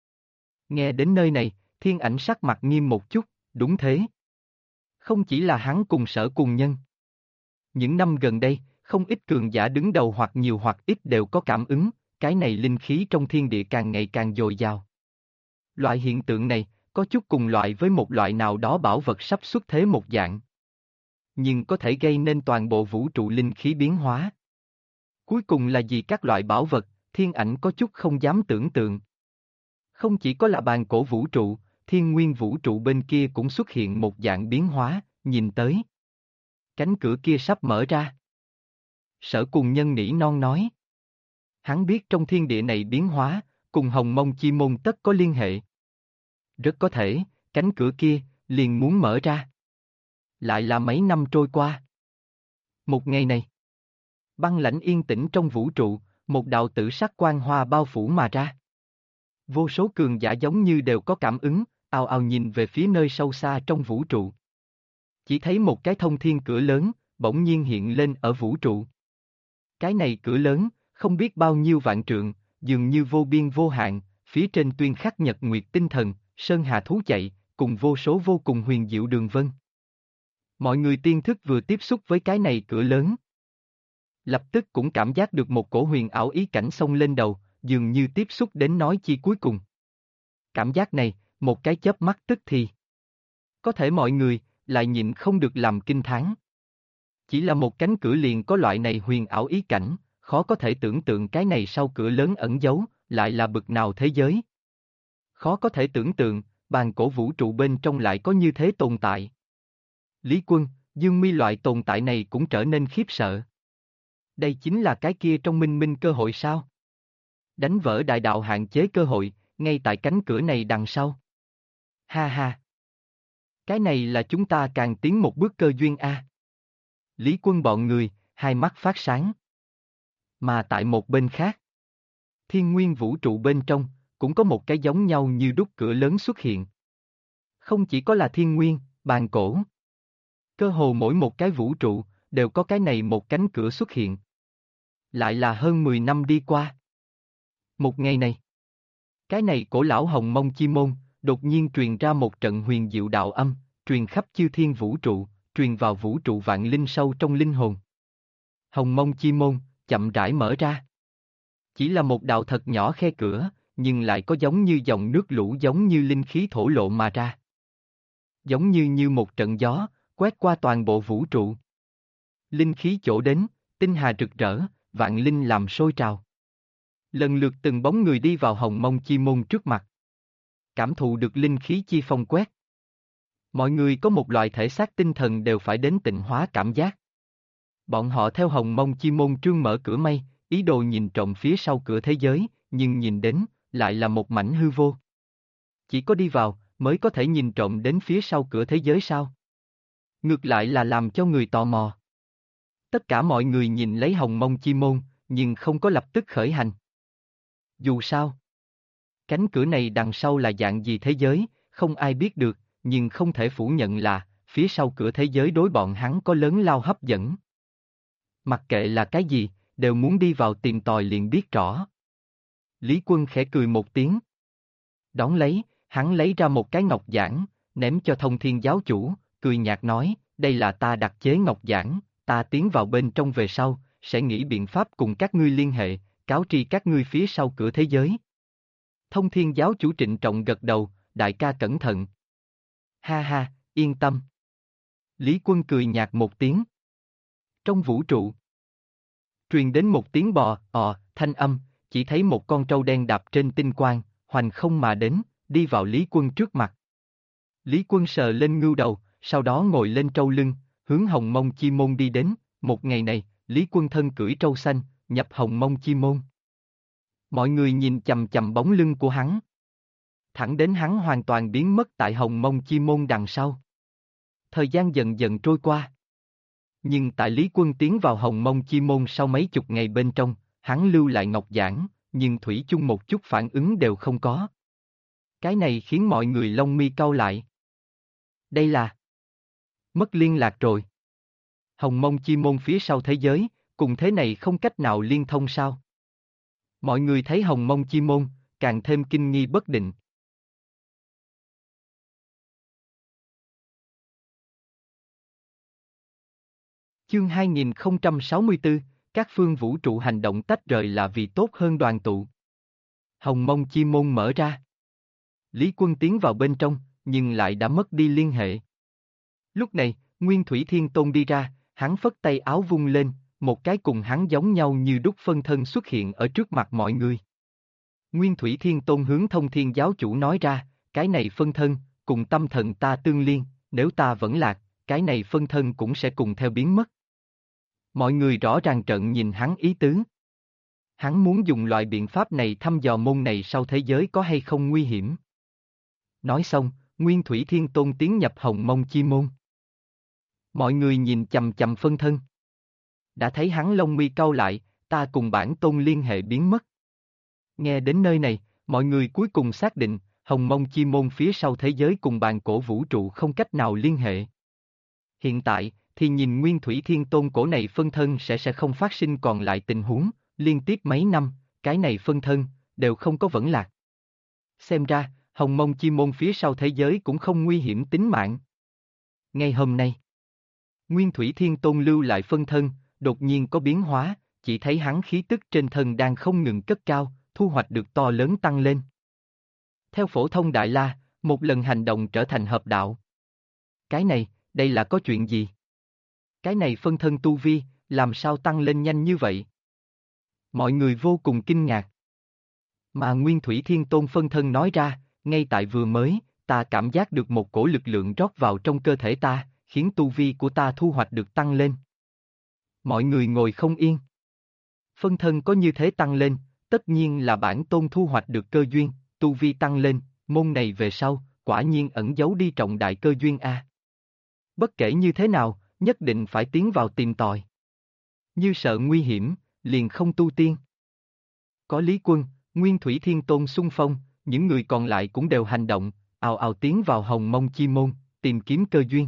Nghe đến nơi này, Thiên Ảnh sắc mặt nghiêm một chút, đúng thế. Không chỉ là hắn cùng Sở Cùng Nhân. Những năm gần đây, không ít cường giả đứng đầu hoặc nhiều hoặc ít đều có cảm ứng, cái này linh khí trong thiên địa càng ngày càng dồi dào. Loại hiện tượng này, có chút cùng loại với một loại nào đó bảo vật sắp xuất thế một dạng. Nhưng có thể gây nên toàn bộ vũ trụ linh khí biến hóa. Cuối cùng là gì các loại bảo vật, Thiên Ảnh có chút không dám tưởng tượng. Không chỉ có là bàn cổ vũ trụ, thiên nguyên vũ trụ bên kia cũng xuất hiện một dạng biến hóa, nhìn tới. Cánh cửa kia sắp mở ra. Sở Cùng Nhân nỉ non nói. Hắn biết trong thiên địa này biến hóa, cùng Hồng Mông Chi Môn tất có liên hệ. Rất có thể, cánh cửa kia, liền muốn mở ra. Lại là mấy năm trôi qua. Một ngày này, băng lãnh yên tĩnh trong vũ trụ, một đạo tử sắc quang hoa bao phủ mà ra. Vô số cường giả giống như đều có cảm ứng, ào ào nhìn về phía nơi sâu xa trong vũ trụ. Chỉ thấy một cái thông thiên cửa lớn, bỗng nhiên hiện lên ở vũ trụ. Cái này cửa lớn, không biết bao nhiêu vạn trượng, dường như vô biên vô hạn, phía trên tuyên khắc nhật nguyệt tinh thần, sơn hà thú chạy, cùng vô số vô cùng huyền diệu đường vân. Mọi người tiên thức vừa tiếp xúc với cái này cửa lớn. Lập tức cũng cảm giác được một cổ huyền ảo ý cảnh xông lên đầu, dường như tiếp xúc đến nói chi cuối cùng. Cảm giác này, một cái chớp mắt tức thì. Có thể mọi người, lại nhịn không được làm kinh thán. Chỉ là một cánh cửa liền có loại này huyền ảo ý cảnh, khó có thể tưởng tượng cái này sau cửa lớn ẩn giấu, lại là bực nào thế giới. Khó có thể tưởng tượng, bàn cổ vũ trụ bên trong lại có như thế tồn tại. Lý Quân, Dương Mi loại tồn tại này cũng trở nên khiếp sợ. Đây chính là cái kia trong minh minh cơ hội sao? Đánh vỡ đại đạo hạn chế cơ hội, ngay tại cánh cửa này đằng sau. Ha ha! Cái này là chúng ta càng tiến một bước cơ duyên a. Lý Quân bọn người, hai mắt phát sáng. Mà tại một bên khác, thiên nguyên vũ trụ bên trong, cũng có một cái giống nhau như đúc cửa lớn xuất hiện. Không chỉ có là thiên nguyên, bàn cổ. Cơ hồ mỗi một cái vũ trụ, đều có cái này một cánh cửa xuất hiện. Lại là hơn 10 năm đi qua. Một ngày này, cái này cổ lão hồng mông chi môn, đột nhiên truyền ra một trận huyền diệu đạo âm, truyền khắp chư thiên vũ trụ, truyền vào vũ trụ vạn linh sâu trong linh hồn. Hồng mông chi môn, chậm rãi mở ra. Chỉ là một đạo thật nhỏ khe cửa, nhưng lại có giống như dòng nước lũ giống như linh khí thổ lộ mà ra. Giống như một trận gió, quét qua toàn bộ vũ trụ. Linh khí chỗ đến, tinh hà rực rỡ, vạn linh làm sôi trào. Lần lượt từng bóng người đi vào hồng mông chi môn trước mặt. Cảm thụ được linh khí chi phong quét. Mọi người có một loại thể xác tinh thần đều phải đến tịnh hóa cảm giác. Bọn họ theo hồng mông chi môn trương mở cửa mây, ý đồ nhìn trộm phía sau cửa thế giới, nhưng nhìn đến, lại là một mảnh hư vô. Chỉ có đi vào, mới có thể nhìn trộm đến phía sau cửa thế giới sao? Ngược lại là làm cho người tò mò. Tất cả mọi người nhìn lấy hồng mông chi môn, nhưng không có lập tức khởi hành. Dù sao, cánh cửa này đằng sau là dạng gì thế giới, không ai biết được, nhưng không thể phủ nhận là, phía sau cửa thế giới đối bọn hắn có lớn lao hấp dẫn. Mặc kệ là cái gì, đều muốn đi vào tìm tòi liền biết rõ. Lý Quân khẽ cười một tiếng. Đón lấy, hắn lấy ra một cái ngọc giản, ném cho Thông Thiên giáo chủ, cười nhạt nói, đây là ta đặc chế ngọc giản, ta tiến vào bên trong về sau, sẽ nghĩ biện pháp cùng các ngươi liên hệ, cáo tri các ngươi phía sau cửa thế giới. Thông Thiên giáo chủ trịnh trọng gật đầu, đại ca cẩn thận. Ha ha, yên tâm. Lý Quân cười nhạt một tiếng. Trong vũ trụ, truyền đến một tiếng bò, thanh âm, chỉ thấy một con trâu đen đạp trên tinh quang, hoành không mà đến, đi vào Lý Quân trước mặt. Lý Quân sờ lên ngưu đầu, sau đó ngồi lên trâu lưng, hướng hồng mông chi môn đi đến, một ngày này, Lý Quân thân cưỡi trâu xanh, nhập hồng mông chi môn. Mọi người nhìn chằm chằm bóng lưng của hắn. Thẳng đến hắn hoàn toàn biến mất tại hồng mông chi môn đằng sau. Thời gian dần dần trôi qua. Nhưng tại Lý Quân tiến vào hồng mông chi môn sau mấy chục ngày bên trong, hắn lưu lại ngọc giản, nhưng thủy chung một chút phản ứng đều không có. Cái này khiến mọi người lông mi cau lại. Đây là mất liên lạc rồi. Hồng mông chi môn phía sau thế giới, cùng thế này không cách nào liên thông sao? Mọi người thấy hồng mông chi môn, càng thêm kinh nghi bất định. Chương 2064, các phương vũ trụ hành động tách rời là vì tốt hơn đoàn tụ. Hồng mông chi môn mở ra. Lý Quân tiến vào bên trong, nhưng lại đã mất đi liên hệ. Lúc này, Nguyên Thủy Thiên Tôn đi ra, hắn phất tay áo vung lên, một cái cùng hắn giống nhau như đúc phân thân xuất hiện ở trước mặt mọi người. Nguyên Thủy Thiên Tôn hướng Thông Thiên giáo chủ nói ra, cái này phân thân, cùng tâm thần ta tương liên, nếu ta vẫn lạc, cái này phân thân cũng sẽ cùng theo biến mất. Mọi người rõ ràng trợn nhìn hắn ý tứ. Hắn muốn dùng loại biện pháp này thăm dò môn này sau thế giới có hay không nguy hiểm. Nói xong, Nguyên Thủy Thiên Tôn tiến nhập hồng mông chi môn. Mọi người nhìn chằm chằm phân thân. Đã thấy hắn lông mi cau lại, ta cùng bản tôn liên hệ biến mất. Nghe đến nơi này, mọi người cuối cùng xác định, hồng mông chi môn phía sau thế giới cùng bàn cổ vũ trụ không cách nào liên hệ. Hiện tại, thì nhìn Nguyên Thủy Thiên Tôn cổ này phân thân sẽ không phát sinh còn lại tình huống, liên tiếp mấy năm, cái này phân thân, đều không có vẫn lạc. Xem ra, hồng mông chi môn phía sau thế giới cũng không nguy hiểm tính mạng. Ngay hôm nay, Nguyên Thủy Thiên Tôn lưu lại phân thân, đột nhiên có biến hóa, chỉ thấy hắn khí tức trên thân đang không ngừng cất cao, thu hoạch được to lớn tăng lên. Theo phổ thông Đại La, một lần hành động trở thành hợp đạo. Cái này, đây là có chuyện gì? Cái này phân thân tu vi, làm sao tăng lên nhanh như vậy? Mọi người vô cùng kinh ngạc. Mà Nguyên Thủy Thiên Tôn phân thân nói ra, ngay tại vừa mới, ta cảm giác được một cổ lực lượng rót vào trong cơ thể ta, khiến tu vi của ta thu hoạch được tăng lên. Mọi người ngồi không yên. Phân thân có như thế tăng lên, tất nhiên là bản tôn thu hoạch được cơ duyên, tu vi tăng lên, môn này về sau, quả nhiên ẩn giấu đi trọng đại cơ duyên a. Bất kể như thế nào, nhất định phải tiến vào tìm tòi. Như sợ nguy hiểm, liền không tu tiên. Có Lý Quân, Nguyên Thủy Thiên Tôn xung phong, những người còn lại cũng đều hành động, ào ào tiến vào Hồng Mông Chi Môn, tìm kiếm cơ duyên.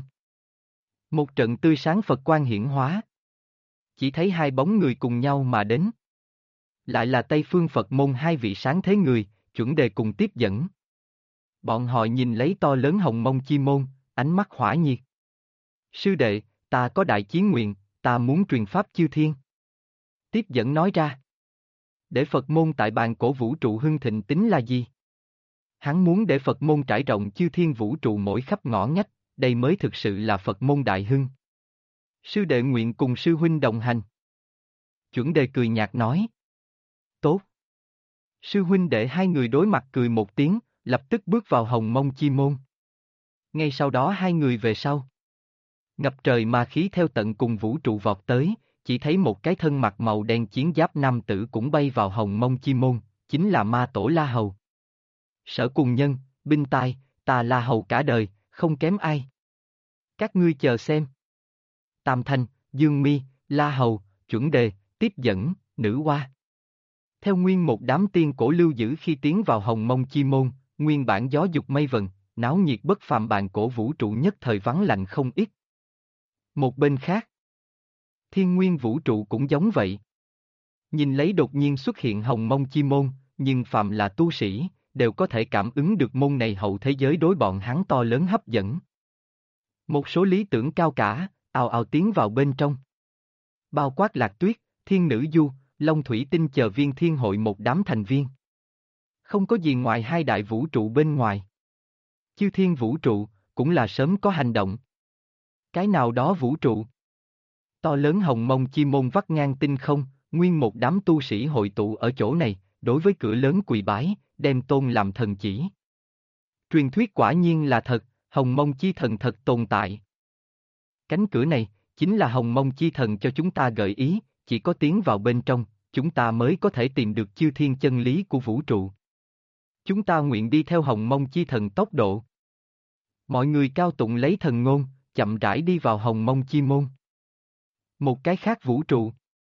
Một trận tươi sáng Phật quang hiển hóa. Chỉ thấy hai bóng người cùng nhau mà đến. Lại là Tây Phương Phật môn hai vị sáng thế người, chuẩn đề cùng tiếp dẫn. Bọn họ nhìn lấy to lớn Hồng Mông Chi Môn, ánh mắt hỏa nhiệt. Sư đệ, ta có đại chí nguyện, ta muốn truyền pháp chư thiên. Tiếp dẫn nói ra. Để Phật môn tại bàn cổ vũ trụ hưng thịnh tính là gì? Hắn muốn để Phật môn trải rộng chư thiên vũ trụ mỗi khắp ngõ ngách, đây mới thực sự là Phật môn đại hưng. Sư đệ nguyện cùng sư huynh đồng hành. Chuẩn đề cười nhạt nói. Tốt. Sư huynh đệ hai người đối mặt cười một tiếng, lập tức bước vào Hồng Mông Chi Môn. Ngay sau đó hai người về sau. Ngập trời ma khí theo tận cùng vũ trụ vọt tới, chỉ thấy một cái thân mặc màu đen chiến giáp nam tử cũng bay vào Hồng Mông Chi Môn, chính là ma tổ La Hầu. Sở cùng nhân, binh tai, ta La Hầu cả đời, không kém ai. Các ngươi chờ xem. Tam Thanh, Dương Mi, La Hầu, Chuẩn Đề, Tiếp Dẫn, Nữ Hoa. Theo nguyên một đám tiên cổ lưu giữ khi tiến vào Hồng Mông Chi Môn, nguyên bản gió dục mây vần, náo nhiệt bất phàm bàn cổ vũ trụ nhất thời vắng lạnh không ít. Một bên khác, thiên nguyên vũ trụ cũng giống vậy. Nhìn lấy đột nhiên xuất hiện Hồng Mông Chi Môn, nhưng phàm là tu sĩ, đều có thể cảm ứng được môn này hậu thế giới đối bọn hắn to lớn hấp dẫn. Một số lý tưởng cao cả, ào ào tiến vào bên trong. Bao quát Lạc Tuyết, Thiên Nữ Du, Long Thủy Tinh chờ viên thiên hội một đám thành viên. Không có gì ngoài hai đại vũ trụ bên ngoài. Chư thiên vũ trụ, cũng là sớm có hành động. Cái nào đó vũ trụ. To lớn Hồng Mông Chi Môn vắt ngang tinh không, nguyên một đám tu sĩ hội tụ ở chỗ này, đối với cửa lớn quỳ bái, đem tôn làm thần chỉ. Truyền thuyết quả nhiên là thật, Hồng Mông Chi Thần thật tồn tại. Cánh cửa này, chính là Hồng Mông Chi Thần cho chúng ta gợi ý, chỉ có tiến vào bên trong, chúng ta mới có thể tìm được chư thiên chân lý của vũ trụ. Chúng ta nguyện đi theo Hồng Mông Chi Thần tốc độ. Mọi người cao tụng lấy thần ngôn, chậm rãi đi vào Hồng Mông Chi Môn. Một cái khác vũ trụ.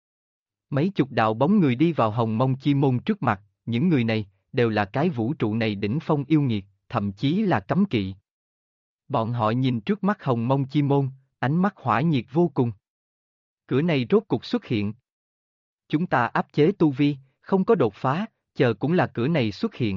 Mấy chục đạo bóng người đi vào Hồng Mông Chi Môn trước mặt, những người này, đều là cái vũ trụ này đỉnh phong yêu nghiệt, thậm chí là cấm kỵ. Bọn họ nhìn trước mắt Hồng Mông Chi Môn, ánh mắt hỏa nhiệt vô cùng. Cửa này rốt cục xuất hiện. Chúng ta áp chế tu vi, không có đột phá, chờ cũng là cửa này xuất hiện.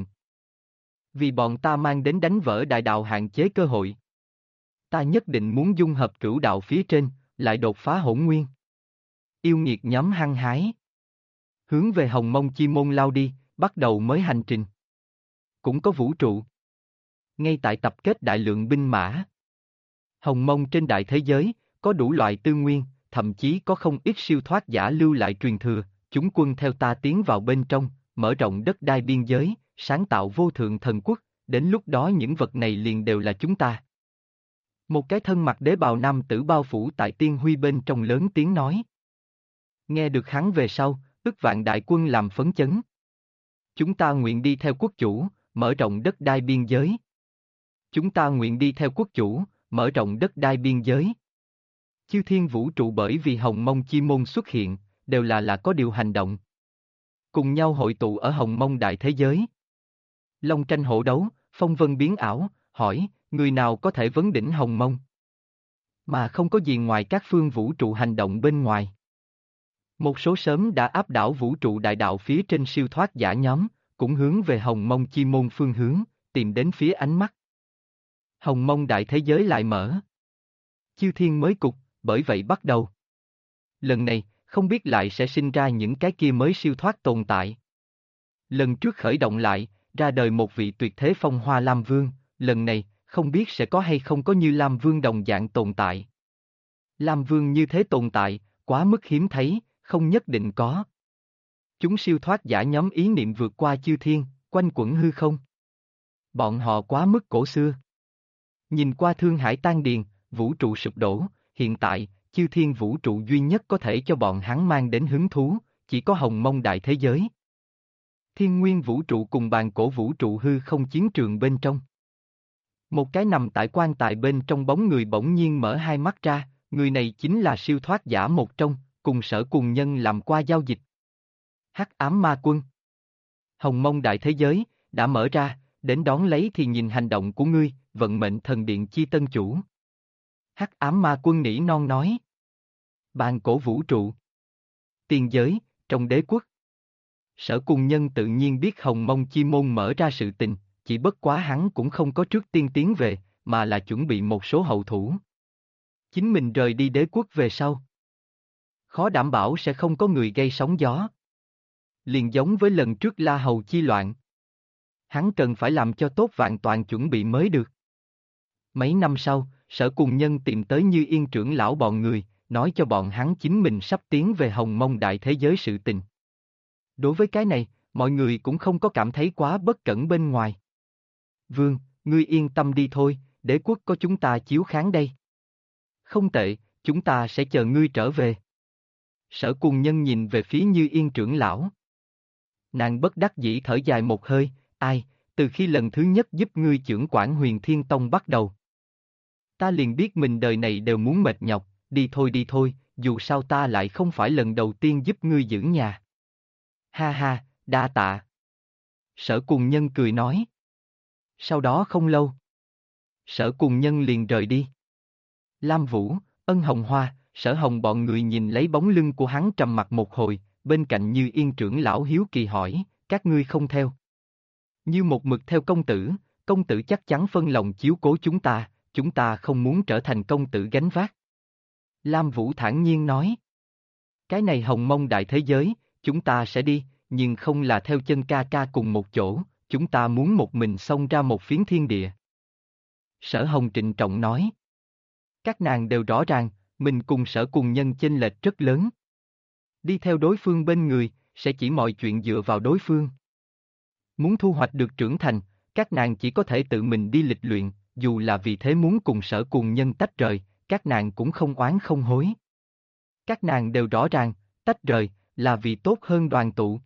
Vì bọn ta mang đến đánh vỡ đại đạo hạn chế cơ hội. Ta nhất định muốn dung hợp cửu đạo phía trên, lại đột phá hỗn nguyên. Yêu nghiệt nhóm hăng hái. Hướng về Hồng Mông Chi Môn lao đi, bắt đầu mới hành trình. Cũng có vũ trụ. Ngay tại tập kết đại lượng binh mã. Hồng Mông trên đại thế giới, có đủ loại tư nguyên, thậm chí có không ít siêu thoát giả lưu lại truyền thừa, chúng quân theo ta tiến vào bên trong, mở rộng đất đai biên giới, sáng tạo vô thượng thần quốc, đến lúc đó những vật này liền đều là chúng ta. Một cái thân mặc đế bào nam tử bao phủ tại tiên huy bên trong lớn tiếng nói. Nghe được hắn về sau, ức vạn đại quân làm phấn chấn. Chúng ta nguyện đi theo quốc chủ, mở rộng đất đai biên giới. Chúng ta nguyện đi theo quốc chủ, mở rộng đất đai biên giới. Chư thiên vũ trụ bởi vì Hồng Mông Chi Môn xuất hiện, đều là có điều hành động. Cùng nhau hội tụ ở Hồng Mông đại thế giới. Long tranh hổ đấu, phong vân biến ảo, hỏi, người nào có thể vấn đỉnh Hồng Mông? Mà không có gì ngoài các phương vũ trụ hành động bên ngoài. Một số sớm đã áp đảo vũ trụ đại đạo phía trên siêu thoát giả nhóm, cũng hướng về Hồng Mông Chi Môn phương hướng, tìm đến phía ánh mắt. Hồng Mông đại thế giới lại mở. Chư thiên mới cục, bởi vậy bắt đầu. Lần này, không biết lại sẽ sinh ra những cái kia mới siêu thoát tồn tại. Lần trước khởi động lại, ra đời một vị tuyệt thế phong hoa Lam Vương, lần này, không biết sẽ có hay không có như Lam Vương đồng dạng tồn tại. Lam Vương như thế tồn tại, quá mức hiếm thấy, không nhất định có. Chúng siêu thoát giả nhóm ý niệm vượt qua chư thiên, quanh quẩn hư không. Bọn họ quá mức cổ xưa. Nhìn qua thương hải tan điền, vũ trụ sụp đổ, hiện tại, chư thiên vũ trụ duy nhất có thể cho bọn hắn mang đến hứng thú, chỉ có Hồng Mông đại thế giới. Thiên nguyên vũ trụ cùng bàn cổ vũ trụ hư không chiến trường bên trong. Một cái nằm tại quan tài bên trong bóng người bỗng nhiên mở hai mắt ra, người này chính là siêu thoát giả một trong, cùng Sở Cùng Nhân làm qua giao dịch. Hắc ám ma quân. Hồng mông đại thế giới, đã mở ra, đến đón lấy thì nhìn hành động của ngươi, vận mệnh thần điện chi tân chủ. Hắc ám ma quân nỉ non nói. Bàn cổ vũ trụ. Tiên giới, trong đế quốc. Sở Cùng Nhân tự nhiên biết Hồng mông chi môn mở ra sự tình, chỉ bất quá hắn cũng không có trước tiên tiến về, mà là chuẩn bị một số hậu thủ. Chính mình rời đi đế quốc về sau. Khó đảm bảo sẽ không có người gây sóng gió. Liền giống với lần trước La Hầu chi loạn. Hắn cần phải làm cho tốt vạn toàn chuẩn bị mới được. Mấy năm sau, Sở Cùng Nhân tìm tới Như Yên trưởng lão bọn người, nói cho bọn hắn chính mình sắp tiến về Hồng mông đại thế giới sự tình. Đối với cái này, mọi người cũng không có cảm thấy quá bất cẩn bên ngoài. Vương, ngươi yên tâm đi thôi, đế quốc có chúng ta chiếu kháng đây. Không tệ, chúng ta sẽ chờ ngươi trở về. Sở Cùng Nhân nhìn về phía Như Yên trưởng lão. Nàng bất đắc dĩ thở dài một hơi, ai, từ khi lần thứ nhất giúp ngươi chưởng quản Huyền Thiên Tông bắt đầu. Ta liền biết mình đời này đều muốn mệt nhọc, đi thôi, dù sao ta lại không phải lần đầu tiên giúp ngươi giữ nhà. Ha ha, đa tạ. Sở Cùng Nhân cười nói. Sau đó không lâu, Sở Cùng Nhân liền rời đi. Lam Vũ, Ân Hồng Hoa, Sở Hồng bọn người nhìn lấy bóng lưng của hắn trầm mặc một hồi, bên cạnh Như Yên trưởng lão hiếu kỳ hỏi, các ngươi không theo. Như một mực theo công tử chắc chắn phân lòng chiếu cố chúng ta không muốn trở thành công tử gánh vác. Lam Vũ thản nhiên nói. Cái này hồng mông đại thế giới, chúng ta sẽ đi, nhưng không là theo chân ca ca cùng một chỗ, chúng ta muốn một mình xông ra một phiến thiên địa. Sở Hồng trịnh trọng nói. Các nàng đều rõ ràng, mình cùng Sở Cùng Nhân chênh lệch rất lớn. Đi theo đối phương bên người, sẽ chỉ mọi chuyện dựa vào đối phương. Muốn thu hoạch được trưởng thành, các nàng chỉ có thể tự mình đi lịch luyện, dù là vì thế muốn cùng Sở Cùng Nhân tách rời, các nàng cũng không oán không hối. Các nàng đều rõ ràng, tách rời, là vì tốt hơn đoàn tụ.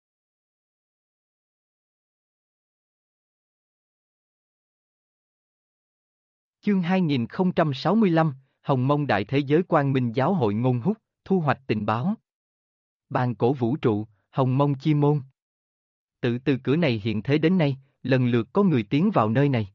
Chương 2065, Hồng Mông Đại Thế Giới Quang Minh Giáo hội ngôn hút, thu hoạch tình báo. Bàn cổ vũ trụ, Hồng Mông Chi Môn. Từ cửa này hiện thế đến nay, lần lượt có người tiến vào nơi này.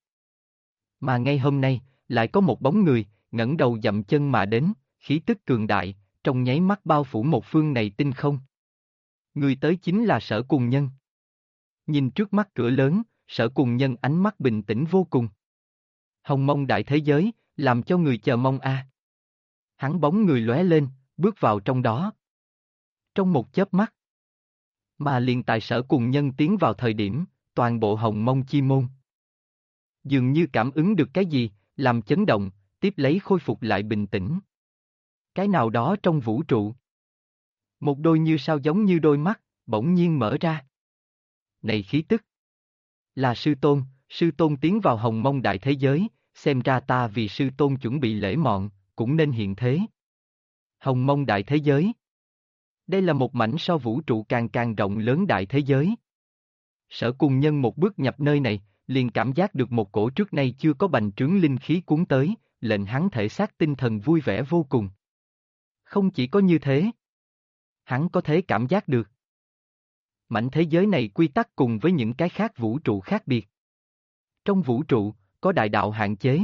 Mà ngay hôm nay, lại có một bóng người, ngẩng đầu dậm chân mà đến, khí tức cường đại, trong nháy mắt bao phủ một phương này tinh không. Người tới chính là Sở Cùng Nhân. Nhìn trước mắt cửa lớn, Sở Cùng Nhân ánh mắt bình tĩnh vô cùng. Hồng Mông Đại Thế Giới, làm cho người chờ mong a. Hắn bóng người lóe lên, bước vào trong đó. Trong một chớp mắt. Mà liền tại Sở Cùng Nhân tiến vào thời điểm, toàn bộ Hồng Mông Chi Môn. Dường như cảm ứng được cái gì, làm chấn động, tiếp lấy khôi phục lại bình tĩnh. Cái nào đó trong vũ trụ. Một đôi như sao giống như đôi mắt, bỗng nhiên mở ra. Này khí tức. Là sư tôn tiến vào Hồng Mông Đại Thế Giới, xem ra ta vì sư tôn chuẩn bị lễ mọn, cũng nên hiện thế. Hồng Mông Đại Thế Giới. Đây là một mảnh so vũ trụ càng rộng lớn đại thế giới. Sở Cùng Nhân một bước nhập nơi này, liền cảm giác được một cổ trước nay chưa có bành trướng linh khí cuốn tới, lệnh hắn thể xác tinh thần vui vẻ vô cùng. Không chỉ có như thế. Hắn có thể cảm giác được. Mảnh thế giới này quy tắc cùng với những cái khác vũ trụ khác biệt. Trong vũ trụ, có đại đạo hạn chế.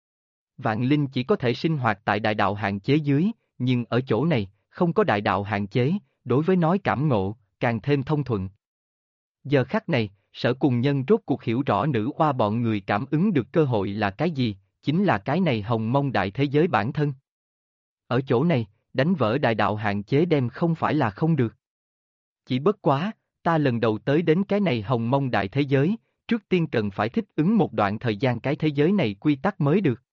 Vạn linh chỉ có thể sinh hoạt tại đại đạo hạn chế dưới, nhưng ở chỗ này, không có đại đạo hạn chế, đối với nói cảm ngộ, càng thêm thông thuận. Giờ khắc này, Sở Cùng Nhân rốt cuộc hiểu rõ nữ oa bọn người cảm ứng được cơ hội là cái gì, chính là cái này Hồng Mông Đại Thế Giới bản thân. Ở chỗ này, đánh vỡ đại đạo hạn chế đem không phải là không được. Chỉ bất quá, ta lần đầu tới đến cái này Hồng Mông Đại Thế Giới, trước tiên cần phải thích ứng một đoạn thời gian cái thế giới này quy tắc mới được.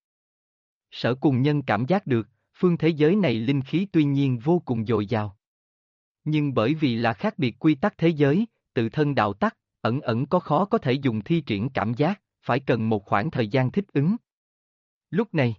Sở Cùng Nhân cảm giác được, phương thế giới này linh khí tuy nhiên vô cùng dồi dào. Nhưng bởi vì là khác biệt quy tắc thế giới, tự thân đạo tắc, ẩn có khó có thể dùng thi triển cảm giác, phải cần một khoảng thời gian thích ứng. Lúc này,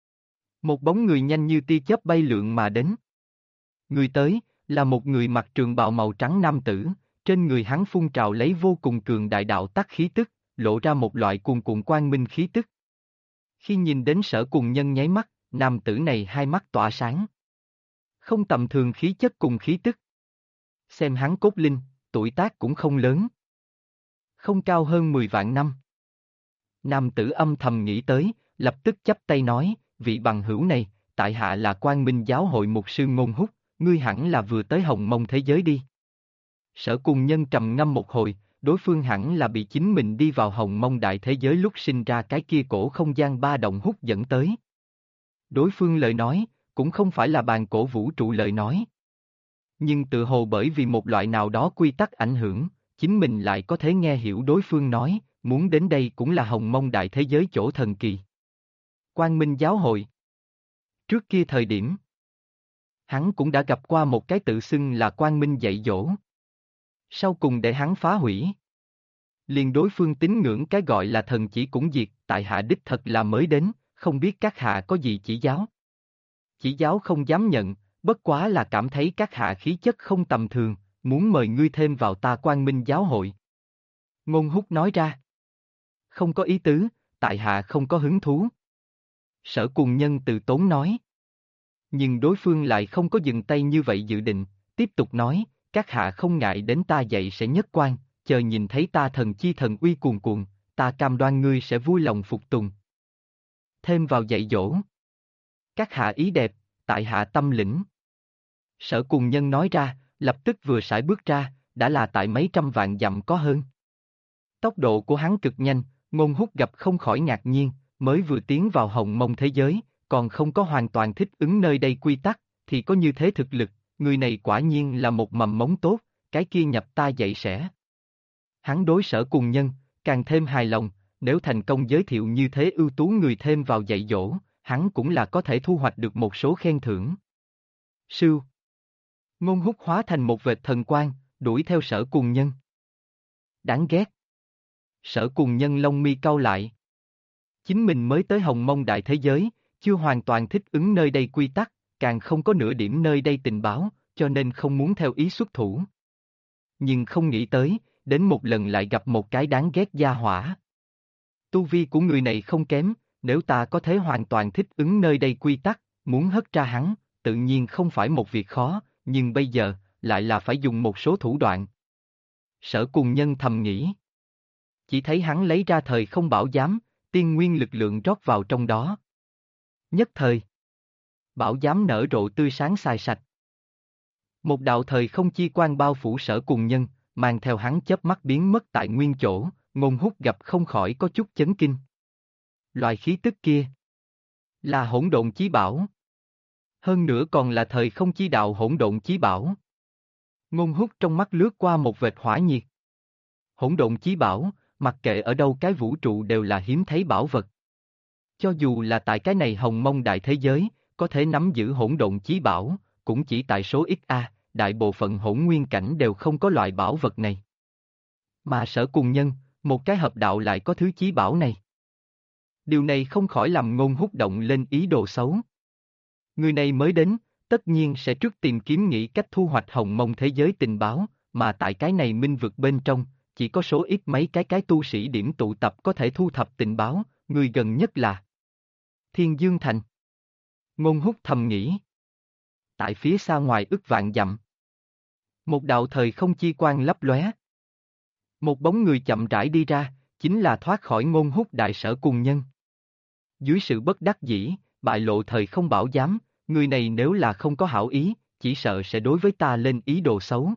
một bóng người nhanh như tia chớp bay lượn mà đến. Người tới, là một người mặc trường bào màu trắng nam tử, trên người hắn phun trào lấy vô cùng cường đại đạo tắc khí tức, lộ ra một loại cuồn cuộn quang minh khí tức. Khi nhìn đến Sở Cùng Nhân nháy mắt, nam tử này hai mắt tỏa sáng. Không tầm thường khí chất cùng khí tức. Xem hắn cốt linh, tuổi tác cũng không lớn. Không cao hơn 10 vạn năm. Nam tử âm thầm nghĩ tới, lập tức chắp tay nói, vị bằng hữu này, tại hạ là Quang Minh giáo hội mục sư Ngôn Húc, ngươi hẳn là vừa tới Hồng Mông thế giới đi. Sở Cùng Nhân trầm ngâm một hồi, đối phương hẳn là bị chính mình đi vào Hồng Mông đại thế giới lúc sinh ra cái kia cổ không gian ba động hút dẫn tới. Đối phương lời nói, cũng không phải là bàn cổ vũ trụ lời nói. Nhưng tự hồ bởi vì một loại nào đó quy tắc ảnh hưởng, chính mình lại có thể nghe hiểu đối phương nói, muốn đến đây cũng là Hồng Mông đại thế giới chỗ thần kỳ. Quang Minh giáo hội. Trước kia thời điểm, hắn cũng đã gặp qua một cái tự xưng là Quang Minh dạy dỗ. Sau cùng để hắn phá hủy. Liền đối phương tín ngưỡng cái gọi là thần chỉ cũng diệt, tại hạ đích thật là mới đến, không biết các hạ có gì chỉ giáo. Chỉ giáo không dám nhận, bất quá là cảm thấy các hạ khí chất không tầm thường, muốn mời ngươi thêm vào ta Quang Minh giáo hội. Ngôn Húc nói ra. Không có ý tứ, tại hạ không có hứng thú. Sở Cùng Nhân từ tốn nói. Nhưng đối phương lại không có dừng tay như vậy dự định, tiếp tục nói, các hạ không ngại đến ta dạy sẽ nhất quan, chờ nhìn thấy ta thần chi thần uy cuồn cuộn, ta cam đoan ngươi sẽ vui lòng phục tùng. Thêm vào dạy dỗ. Các hạ ý đẹp, tại hạ tâm lĩnh. Sở Cùng Nhân nói ra, lập tức vừa sải bước ra, đã là tại mấy trăm vạn dặm có hơn. Tốc độ của hắn cực nhanh, Ngôn Húc gặp không khỏi ngạc nhiên, mới vừa tiến vào Hồng Mông thế giới, còn không có hoàn toàn thích ứng nơi đây quy tắc, thì có như thế thực lực, người này quả nhiên là một mầm mống tốt, cái kia nhập ta dạy sẽ. Hắn đối Sở Cùng Nhân, càng thêm hài lòng, nếu thành công giới thiệu như thế ưu tú người thêm vào dạy dỗ, hắn cũng là có thể thu hoạch được một số khen thưởng. Sưu. Ngôn Húc hóa thành một vệt thần quang, đuổi theo Sở Cùng Nhân. Đáng ghét. Sở Cùng Nhân lông mi cau lại. Chính mình mới tới Hồng Mông đại thế giới, chưa hoàn toàn thích ứng nơi đây quy tắc, càng không có nửa điểm nơi đây tình báo, cho nên không muốn theo ý xuất thủ. Nhưng không nghĩ tới, đến một lần lại gặp một cái đáng ghét gia hỏa. Tu vi của người này không kém, nếu ta có thể hoàn toàn thích ứng nơi đây quy tắc, muốn hất ra hắn, tự nhiên không phải một việc khó, nhưng bây giờ, lại là phải dùng một số thủ đoạn. Sở Cùng Nhân thầm nghĩ. Chỉ thấy hắn lấy ra thời không bảo giám, tiên nguyên lực lượng rót vào trong đó. Nhất thời, bảo giám nở rộ tươi sáng xài sạch. Một đạo thời không chi quang bao phủ Sở Cùng Nhân, mang theo hắn chớp mắt biến mất tại nguyên chỗ, Ngôn Húc gặp không khỏi có chút chấn kinh. Loại khí tức kia là hỗn độn chí bảo. Hơn nữa còn là thời không chi đạo hỗn độn chí bảo. Ngôn Húc trong mắt lướt qua một vệt hỏa nhiệt. Hỗn độn chí bảo, mặc kệ ở đâu cái vũ trụ đều là hiếm thấy bảo vật. Cho dù là tại cái này Hồng Mông đại thế giới, có thể nắm giữ hỗn độn chí bảo, cũng chỉ tại số ít A, đại bộ phận hỗn nguyên cảnh đều không có loại bảo vật này. Mà Sở Cùng Nhân, một cái hợp đạo lại có thứ chí bảo này. Điều này không khỏi làm Ngôn Húc động lên ý đồ xấu. Người này mới đến, tất nhiên sẽ trước tìm kiếm nghĩ cách thu hoạch Hồng Mông thế giới tình báo, mà tại cái này minh vực bên trong, chỉ có số ít mấy cái tu sĩ điểm tụ tập có thể thu thập tình báo, người gần nhất là Thiên Dương Thành. Ngôn Húc thầm nghĩ. Tại phía xa ngoài ức vạn dặm, một đạo thời không chi quang lấp lóe. Một bóng người chậm rãi đi ra, chính là thoát khỏi Ngôn Húc đại Sở Cùng Nhân. Dưới sự bất đắc dĩ, bại lộ thời không bảo giám, người này nếu là không có hảo ý, chỉ sợ sẽ đối với ta lên ý đồ xấu.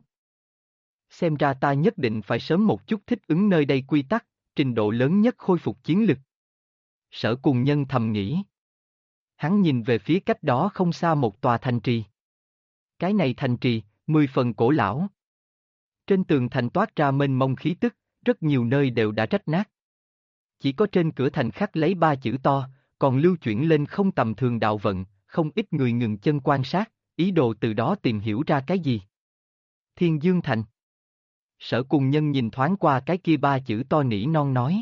Xem ra ta nhất định phải sớm một chút thích ứng nơi đây quy tắc, trình độ lớn nhất khôi phục chiến lực. Sở Cùng Nhân thầm nghĩ. Hắn nhìn về phía cách đó không xa một tòa thành trì. Cái này thành trì, 10 phần cổ lão. Trên tường thành toát ra mênh mông khí tức, rất nhiều nơi đều đã rách nát. Chỉ có trên cửa thành khắc lấy 3 chữ to, còn lưu chuyển lên không tầm thường đạo vận, không ít người ngừng chân quan sát, ý đồ từ đó tìm hiểu ra cái gì. Thiên Dương Thành. Sở Cùng Nhân nhìn thoáng qua cái kia 3 chữ to nỉ non nói.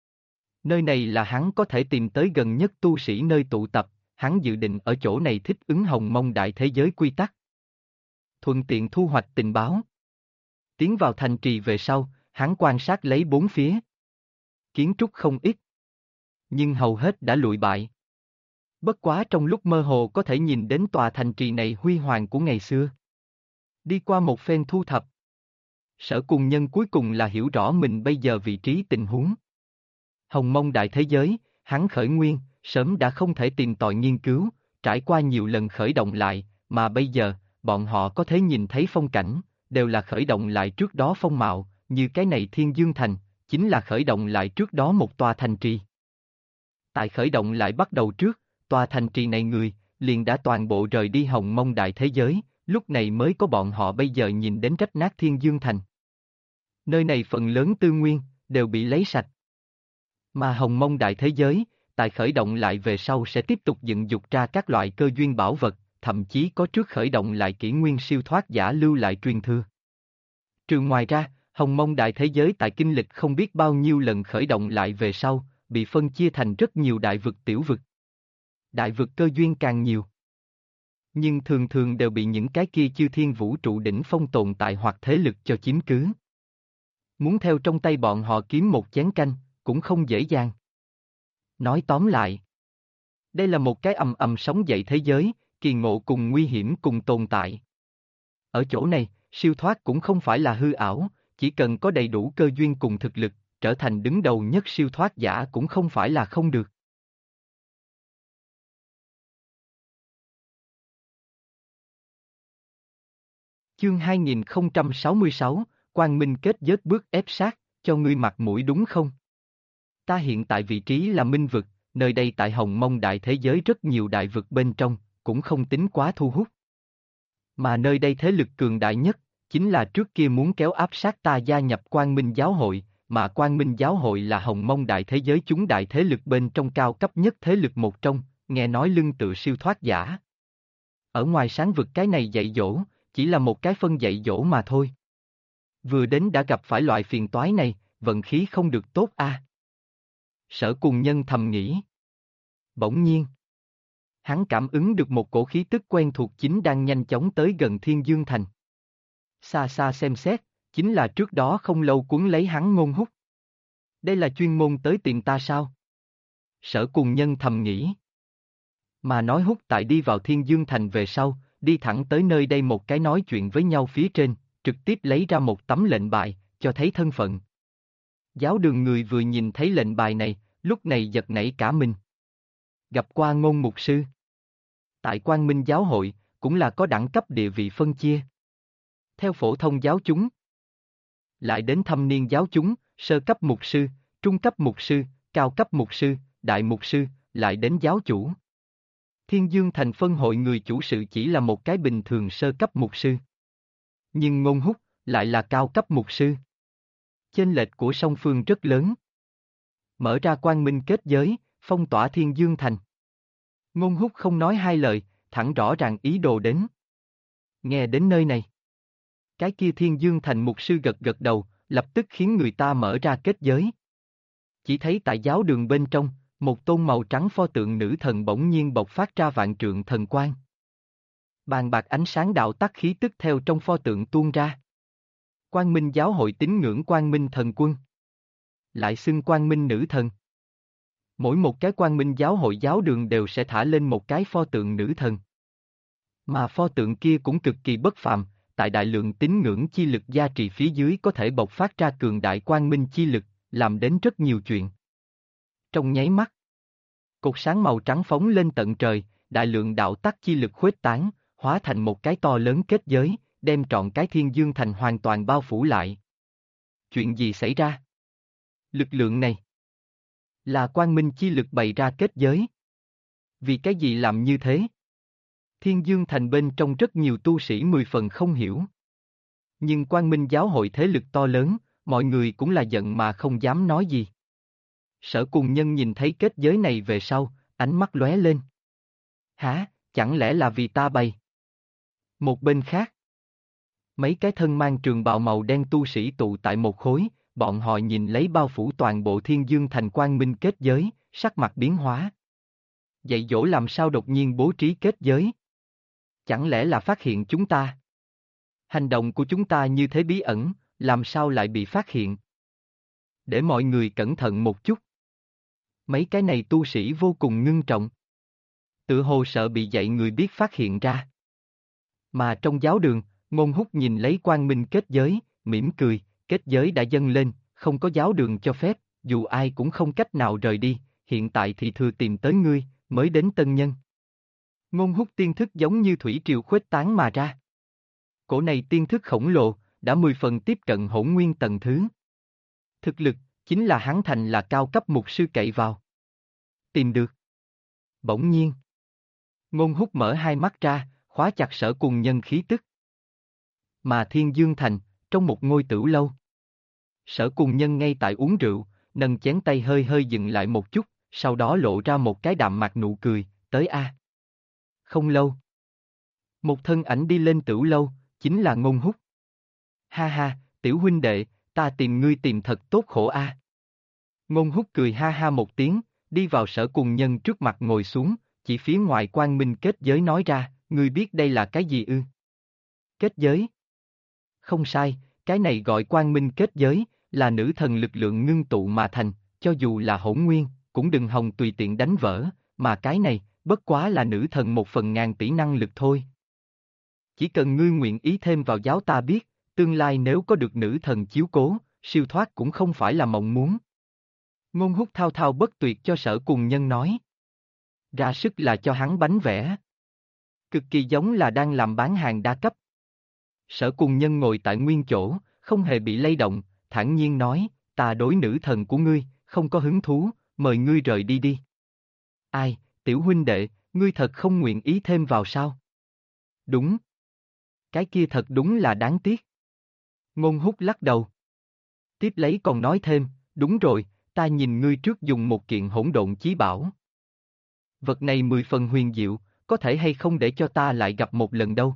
Nơi này là hắn có thể tìm tới gần nhất tu sĩ nơi tụ tập, hắn dự định ở chỗ này thích ứng Hồng Mông đại thế giới quy tắc. Thuận tiện thu hoạch tình báo. Tiến vào thành trì về sau, hắn quan sát lấy bốn phía. Kiến trúc không ít, nhưng hầu hết đã lụi bại. Bất quá trong lúc mơ hồ có thể nhìn đến tòa thành trì này huy hoàng của ngày xưa. Đi qua một phen thu thập, Sở Cùng Nhân cuối cùng là hiểu rõ mình bây giờ vị trí tình huống. Hồng Mông đại thế giới, hắn khởi nguyên, sớm đã không thể tìm tòi nghiên cứu, trải qua nhiều lần khởi động lại, mà bây giờ, bọn họ có thể nhìn thấy phong cảnh, đều là khởi động lại trước đó phong mạo, như cái này Thiên Dương Thành, chính là khởi động lại trước đó một tòa thành trì. Tại khởi động lại bắt đầu trước, tòa thành trì này người, liền đã toàn bộ rời đi Hồng Mông đại thế giới, lúc này mới có bọn họ bây giờ nhìn đến rách nát Thiên Dương Thành. Nơi này phần lớn tư nguyên, đều bị lấy sạch. Mà Hồng Mông đại thế giới, tại khởi động lại về sau sẽ tiếp tục dựng dục ra các loại cơ duyên bảo vật, thậm chí có trước khởi động lại kỷ nguyên siêu thoát giả lưu lại truyền thừa. Trừ ngoài ra, Hồng Mông đại thế giới tại kinh lịch không biết bao nhiêu lần khởi động lại về sau, bị phân chia thành rất nhiều đại vực tiểu vực. Đại vực cơ duyên càng nhiều. Nhưng thường thường đều bị những cái kia chư thiên vũ trụ đỉnh phong tồn tại hoặc thế lực cho chiếm cứ. Muốn theo trong tay bọn họ kiếm một chén canh, cũng không dễ dàng. Nói tóm lại, đây là một cái ầm ầm sóng dậy thế giới, kỳ ngộ cùng nguy hiểm cùng tồn tại. Ở chỗ này, siêu thoát cũng không phải là hư ảo, chỉ cần có đầy đủ cơ duyên cùng thực lực, trở thành đứng đầu nhất siêu thoát giả cũng không phải là không được. Chương 2066, Quang Minh kết giới bước ép sát, cho ngươi mặt mũi đúng không? Ta hiện tại vị trí là Minh vực, nơi đây tại Hồng Mông đại thế giới rất nhiều đại vực bên trong, cũng không tính quá thu hút. Mà nơi đây thế lực cường đại nhất, chính là trước kia muốn kéo áp sát ta gia nhập Quang Minh giáo hội, mà Quang Minh giáo hội là Hồng Mông đại thế giới chúng đại thế lực bên trong cao cấp nhất thế lực một trong, nghe nói lưng tựa siêu thoát giả. Ở ngoài sáng vực cái này dạy dỗ, chỉ là một cái phân dạy dỗ mà thôi. Vừa đến đã gặp phải loại phiền toái này, vận khí không được tốt a. Sở Cùng Nhân thầm nghĩ. Bỗng nhiên, hắn cảm ứng được một cổ khí tức quen thuộc chính đang nhanh chóng tới gần Thiên Dương Thành. Xa xa xem xét, chính là trước đó không lâu cuốn lấy hắn Ngôn Húc. Đây là chuyên môn tới tìm ta sao? Sở Cùng Nhân thầm nghĩ. Mà nói Húc tại đi vào Thiên Dương Thành về sau, đi thẳng tới nơi đây một cái nói chuyện với nhau phía trên, trực tiếp lấy ra một tấm lệnh bài, cho thấy thân phận. Giáo đường người vừa nhìn thấy lệnh bài này, lúc này giật nảy cả mình. Gặp qua Ngôn mục sư. Tại Quang Minh giáo hội, cũng là có đẳng cấp địa vị phân chia. Theo phổ thông giáo chúng, lại đến thâm niên giáo chúng, sơ cấp mục sư, trung cấp mục sư, cao cấp mục sư, đại mục sư, lại đến giáo chủ. Thiên Dương Thành phân hội người chủ sự chỉ là một cái bình thường sơ cấp mục sư. Nhưng Ngôn Húc lại là cao cấp mục sư. Chênh lệch của song phương rất lớn. Mở ra Quang Minh kết giới, phong tỏa Thiên Dương Thành. Ngôn Húc không nói hai lời, thẳng rõ ràng ý đồ đến. Nghe đến nơi này, cái kia Thiên Dương Thành mục sư gật gật đầu, lập tức khiến người ta mở ra kết giới. Chỉ thấy tại giáo đường bên trong, một tôn màu trắng pho tượng nữ thần bỗng nhiên bộc phát ra vạn trượng thần quang. Bàn bạc ánh sáng đạo tắc khí tức theo trong pho tượng tuôn ra. Quang Minh giáo hội tín ngưỡng Quang Minh thần quân. Lại xưng Quang Minh nữ thần. Mỗi một cái Quang Minh giáo hội giáo đường đều sẽ thả lên một cái pho tượng nữ thần. Mà pho tượng kia cũng cực kỳ bất phàm, tại đại lượng tín ngưỡng chi lực gia trì phía dưới có thể bộc phát ra cường đại Quang Minh chi lực, làm đến rất nhiều chuyện. Trong nháy mắt, cột sáng màu trắng phóng lên tận trời, đại lượng đạo tắc chi lực khuếch tán, hóa thành một cái to lớn kết giới, đem trọn cái Thiên Dương Thành hoàn toàn bao phủ lại. Chuyện gì xảy ra? Lực lượng này là Quang Minh chi lực bày ra kết giới. Vì cái gì làm như thế? Thiên Dương Thành bên trong rất nhiều tu sĩ 10 phần không hiểu. Nhưng Quang Minh giáo hội thế lực to lớn, mọi người cũng là giận mà không dám nói gì. Sở Cùng Nhân nhìn thấy kết giới này về sau, ánh mắt lóe lên. Hả, chẳng lẽ là vì ta bày? Một bên khác, mấy cái thân mang trường bào màu đen tu sĩ tụ tại một khối, bọn họ nhìn lấy bao phủ toàn bộ Thiên Dương Thành Quang Minh kết giới, sắc mặt biến hóa. Dạy dỗ làm sao đột nhiên bố trí kết giới? Chẳng lẽ là phát hiện chúng ta? Hành động của chúng ta như thế bí ẩn, làm sao lại bị phát hiện? Để mọi người cẩn thận một chút. Mấy cái này tu sĩ vô cùng ngưng trọng. tự hồ sợ bị dạy người biết phát hiện ra. Mà trong giáo đường, Ngôn Húc nhìn lấy quang minh kết giới, mỉm cười, kết giới đã dâng lên, không có giáo đường cho phép, dù ai cũng không cách nào rời đi, hiện tại thì thừa tìm tới ngươi, mới đến tân nhân. Ngôn Húc tiên thức giống như thủy triều khuếch tán mà ra. Cổ này tiên thức khổng lồ, đã 10 phần tiếp cận hỗn nguyên tầng thứ. Thực lực, chính là hắn thành là cao cấp mục sư cậy vào. Tìm được. Bỗng nhiên. Ngôn Húc mở hai mắt ra, khóa chặt Sở Cùng Nhân khí tức. Mà Thiên Dương Thành, trong một ngôi tửu lâu. Sở Cùng Nhân ngay tại uống rượu, nâng chén tay hơi hơi dừng lại một chút, sau đó lộ ra một cái đạm mạc nụ cười, tới a. Không lâu. Một thân ảnh đi lên tửu lâu, chính là Ngôn Húc. Ha ha, tiểu huynh đệ, ta tìm ngươi tìm thật tốt khổ a. Ngôn Húc cười ha ha một tiếng, đi vào Sở Cùng Nhân trước mặt ngồi xuống, chỉ phía ngoài quang minh kết giới nói ra, ngươi biết đây là cái gì ư? Kết giới? Không sai, cái này gọi quang minh kết giới, là nữ thần lực lượng ngưng tụ mà thành, cho dù là hỗn nguyên, cũng đừng hòng tùy tiện đánh vỡ, mà cái này, bất quá là nữ thần 1/1000 tỷ năng lực thôi. Chỉ cần ngươi nguyện ý thêm vào giáo ta biết, tương lai nếu có được nữ thần chiếu cố, siêu thoát cũng không phải là mộng muốn. Ngôn Húc thao thao bất tuyệt cho Sở Cùng Nhân nói. Ra sức là cho hắn bánh vẽ. Cực kỳ giống là đang làm bán hàng đa cấp. Sở Cùng Nhân ngồi tại nguyên chỗ, không hề bị lay động, thản nhiên nói, ta đối nữ thần của ngươi, không có hứng thú, mời ngươi rời đi đi. Ai, tiểu huynh đệ, ngươi thật không nguyện ý thêm vào sao? Đúng. Cái kia thật đúng là đáng tiếc. Ngôn Húc lắc đầu. Tiếp lấy còn nói thêm, đúng rồi, ta nhìn ngươi trước dùng một kiện hỗn độn chí bảo. Vật này 10 phần huyền diệu, có thể hay không để cho ta lại gặp một lần đâu.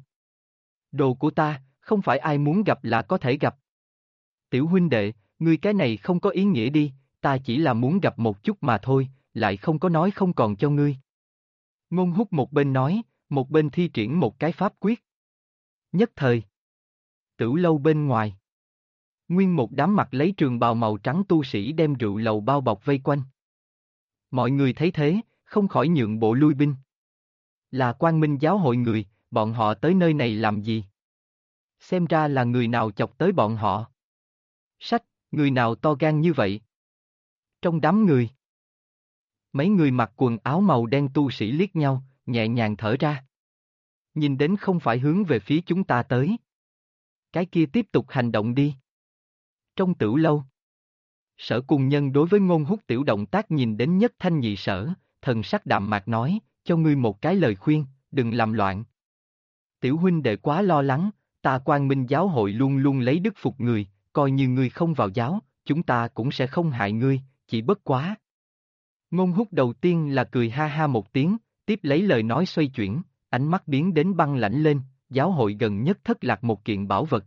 Đồ của ta, không phải ai muốn gặp là có thể gặp. Tiểu huynh đệ, ngươi cái này không có ý nghĩa đi, ta chỉ là muốn gặp một chút mà thôi, lại không có nói không còn cho ngươi. Ngôn Húc một bên nói, một bên thi triển một cái pháp quyết. Nhất thời. Tửu lâu bên ngoài. Nguyên một đám mặt lấy trường bào màu trắng tu sĩ đem rượu lầu bao bọc vây quanh. Mọi người thấy thế, không khỏi nhượng bộ lui binh. Là Quang Minh giáo hội người, bọn họ tới nơi này làm gì? Xem ra là người nào chọc tới bọn họ. Sách, người nào to gan như vậy? Trong đám người. Mấy người mặc quần áo màu đen tu sĩ liếc nhau, nhẹ nhàng thở ra. Nhìn đến không phải hướng về phía chúng ta tới. Cái kia tiếp tục hành động đi. Trong tửu lâu. Sở Cùng Nhân đối với Ngôn Húc tiểu động tác nhìn đến nhất thanh nhị sở, thần sắc đạm mạc nói, cho ngươi một cái lời khuyên, đừng làm loạn. Tiểu huynh đệ quá lo lắng, ta Quang Minh giáo hội luôn luôn lấy đức phục người, coi như ngươi không vào giáo, chúng ta cũng sẽ không hại ngươi, chỉ bất quá. Ngôn Húc đầu tiên là cười ha ha một tiếng, tiếp lấy lời nói xoay chuyển, ánh mắt biến đến băng lãnh lên, giáo hội gần nhất thất lạc một kiện bảo vật.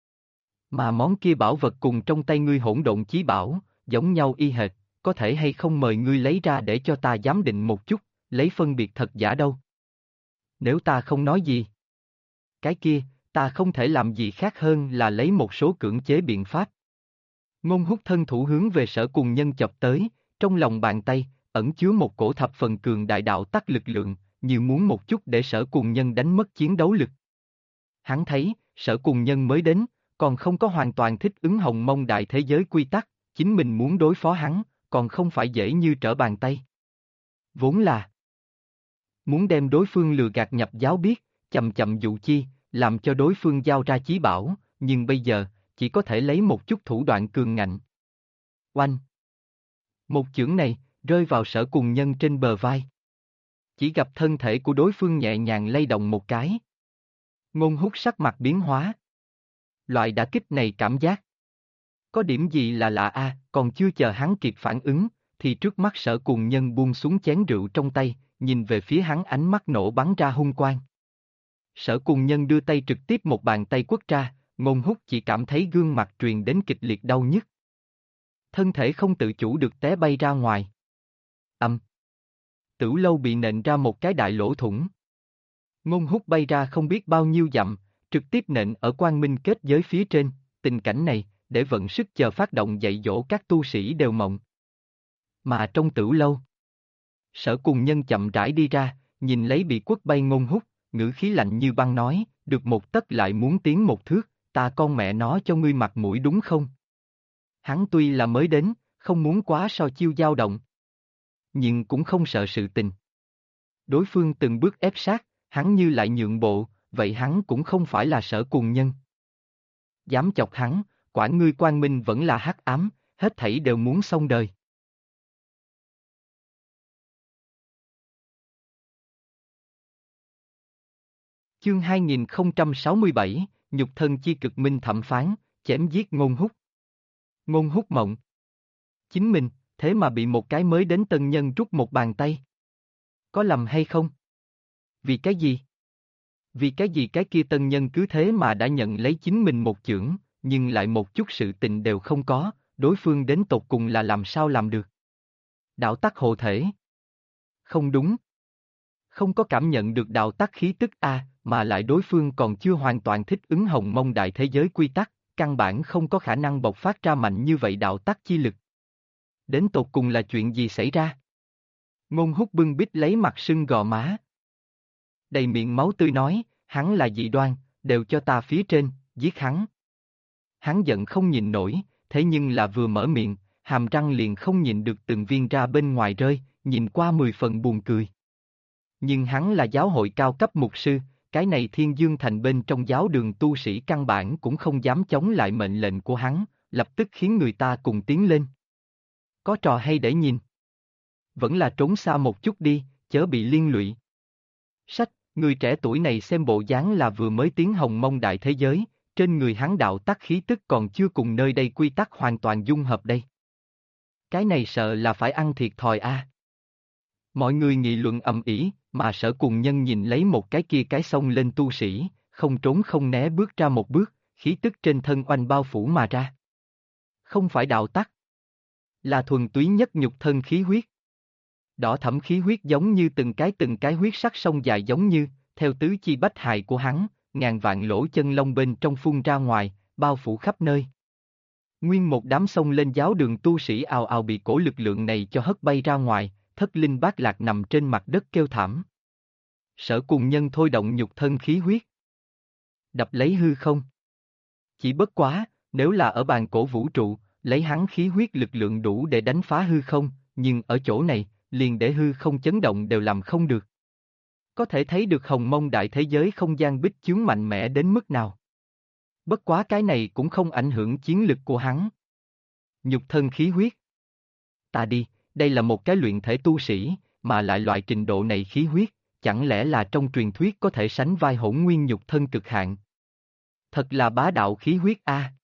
Mà món kia bảo vật cùng trong tay ngươi hỗn độn chí bảo, giống nhau y hệt, có thể hay không mời ngươi lấy ra để cho ta giám định một chút, lấy phân biệt thật giả đâu. Nếu ta không nói gì, cái kia, ta không thể làm gì khác hơn là lấy một số cưỡng chế biện pháp. Ngôn Húc thân thủ hướng về Sở Cùng Nhân chọc tới, trong lòng bàn tay, ẩn chứa một cổ thập phần cường đại đạo tắc lực lượng, như muốn một chút để Sở Cùng Nhân đánh mất chiến đấu lực. Hắn thấy, Sở Cùng Nhân mới đến, còn không có hoàn toàn thích ứng hồng mông đại thế giới quy tắc, chính mình muốn đối phó hắn, còn không phải dễ như trở bàn tay. Vốn là muốn đem đối phương lừa gạt nhập giáo biết, chậm chậm dụ chi, làm cho đối phương giao ra chí bảo, nhưng bây giờ, chỉ có thể lấy một chút thủ đoạn cường ngạnh. Oanh! Một chưởng này, rơi vào Sở Cùng Nhân trên bờ vai. Chỉ gặp thân thể của đối phương nhẹ nhàng lay động một cái. Ngôn Húc sắc mặt biến hóa. Loại đả kích này cảm giác. Có điểm gì là lạ a, còn chưa chờ hắn kịp phản ứng, thì trước mắt Sở Cùng Nhân buông xuống chén rượu trong tay, nhìn về phía hắn ánh mắt nổ bắn ra hung quang. Sở Cùng Nhân đưa tay trực tiếp một bàn tay quất ra, Ngôn Húc chỉ cảm thấy gương mặt truyền đến kịch liệt đau nhức. Thân thể không tự chủ được té bay ra ngoài. Tửu lâu bị nện ra một cái đại lỗ thủng. Ngôn Húc bay ra không biết bao nhiêu dặm, trực tiếp nện ở quang minh kết giới phía trên, tình cảnh này, để vận sức chờ phát động dạy dỗ các tu sĩ đều mộng. Mà trong tửu lâu, Sở Cùng Nhân chậm rãi đi ra, nhìn lấy bị quất bay Ngôn Húc, ngữ khí lạnh như băng nói, được một tấc lại muốn tiến một thước, ta con mẹ nó cho ngươi mặt mũi đúng không? Hắn tuy là mới đến, không muốn quá so chiêu dao động, nhưng cũng không sợ sự tình. Đối phương từng bước ép sát, hắn như lại nhượng bộ, vậy hắn cũng không phải là Sở Cùng Nhân. Dám chọc hắn, quản ngươi quang minh vẫn là hắc ám, hết thảy đều muốn xong đời. Chương 2067, nhục thân chi cực minh thẩm phán, chém giết Ngôn Húc. Ngôn Húc mộng. Chính mình, thế mà bị một cái mới đến tân nhân rút một bàn tay. Có lầm hay không? Vì cái gì? Vì cái gì cái kia tân nhân cứ thế mà đã nhận lấy chính mình một chưởng, nhưng lại một chút sự tình đều không có, đối phương đến tột cùng là làm sao làm được? Đạo tắc hộ thể. Không đúng. Không có cảm nhận được đạo tắc khí tức mà lại đối phương còn chưa hoàn toàn thích ứng hồng mông đại thế giới quy tắc, căn bản không có khả năng bộc phát ra mạnh như vậy đạo tắc chi lực. Đến tột cùng là chuyện gì xảy ra? Ngôn Húc bưng bít lấy mặt sưng gò má. Đầy miệng máu tươi nói, hắn là dị đoan, đều cho ta phía trên, giết hắn. Hắn giận không nhìn nổi, thế nhưng là vừa mở miệng, hàm răng liền không nhịn được từng viên ra bên ngoài rơi, nhìn qua 10 phần buồn cười. Nhưng hắn là giáo hội cao cấp mục sư, cái này Thiên Dương Thành bên trong giáo đường tu sĩ căn bản cũng không dám chống lại mệnh lệnh của hắn, lập tức khiến người ta cùng tiến lên. Có trò hay để nhìn. Vẫn là trốn xa một chút đi, chớ bị liên lụy. Sách, người trẻ tuổi này xem bộ dáng là vừa mới tiến hồng mông đại thế giới, trên người hắn đạo tắc khí tức còn chưa cùng nơi đây quy tắc hoàn toàn dung hợp đây. Cái này sợ là phải ăn thiệt thòi Mọi người nghị luận ầm ĩ, mà Sở Cùng Nhân nhìn lấy một cái kia cái xông lên tu sĩ, không trốn không né bước ra một bước, khí tức trên thân oanh bao phủ mà ra. Không phải đạo tắc, là thuần túy nhất nhục thân khí huyết. Đỏ thẫm khí huyết giống như từng cái huyết sắc sông dài giống như, theo tứ chi bách hài của hắn, ngàn vạn lỗ chân lông bên trong phun ra ngoài, bao phủ khắp nơi. Nguyên một đám sông lên giáo đường tu sĩ ào ào bị cổ lực lượng này cho hất bay ra ngoài, thất linh bát lạc nằm trên mặt đất kêu thảm. Sở Cùng Nhân thôi động nhục thân khí huyết, đập lấy hư không. Chỉ bất quá, nếu là ở bàn cổ vũ trụ, lấy hắn khí huyết lực lượng đủ để đánh phá hư không, nhưng ở chỗ này, liền để hư không chấn động đều làm không được. Có thể thấy được hồng mông đại thế giới không gian bích chướng mạnh mẽ đến mức nào. Bất quá cái này cũng không ảnh hưởng chiến lực của hắn. Nhục thân khí huyết. Ta đi, đây là một cái luyện thể tu sĩ, mà lại loại trình độ này khí huyết, chẳng lẽ là trong truyền thuyết có thể sánh vai hỗn nguyên nhục thân cực hạn. Thật là bá đạo khí huyết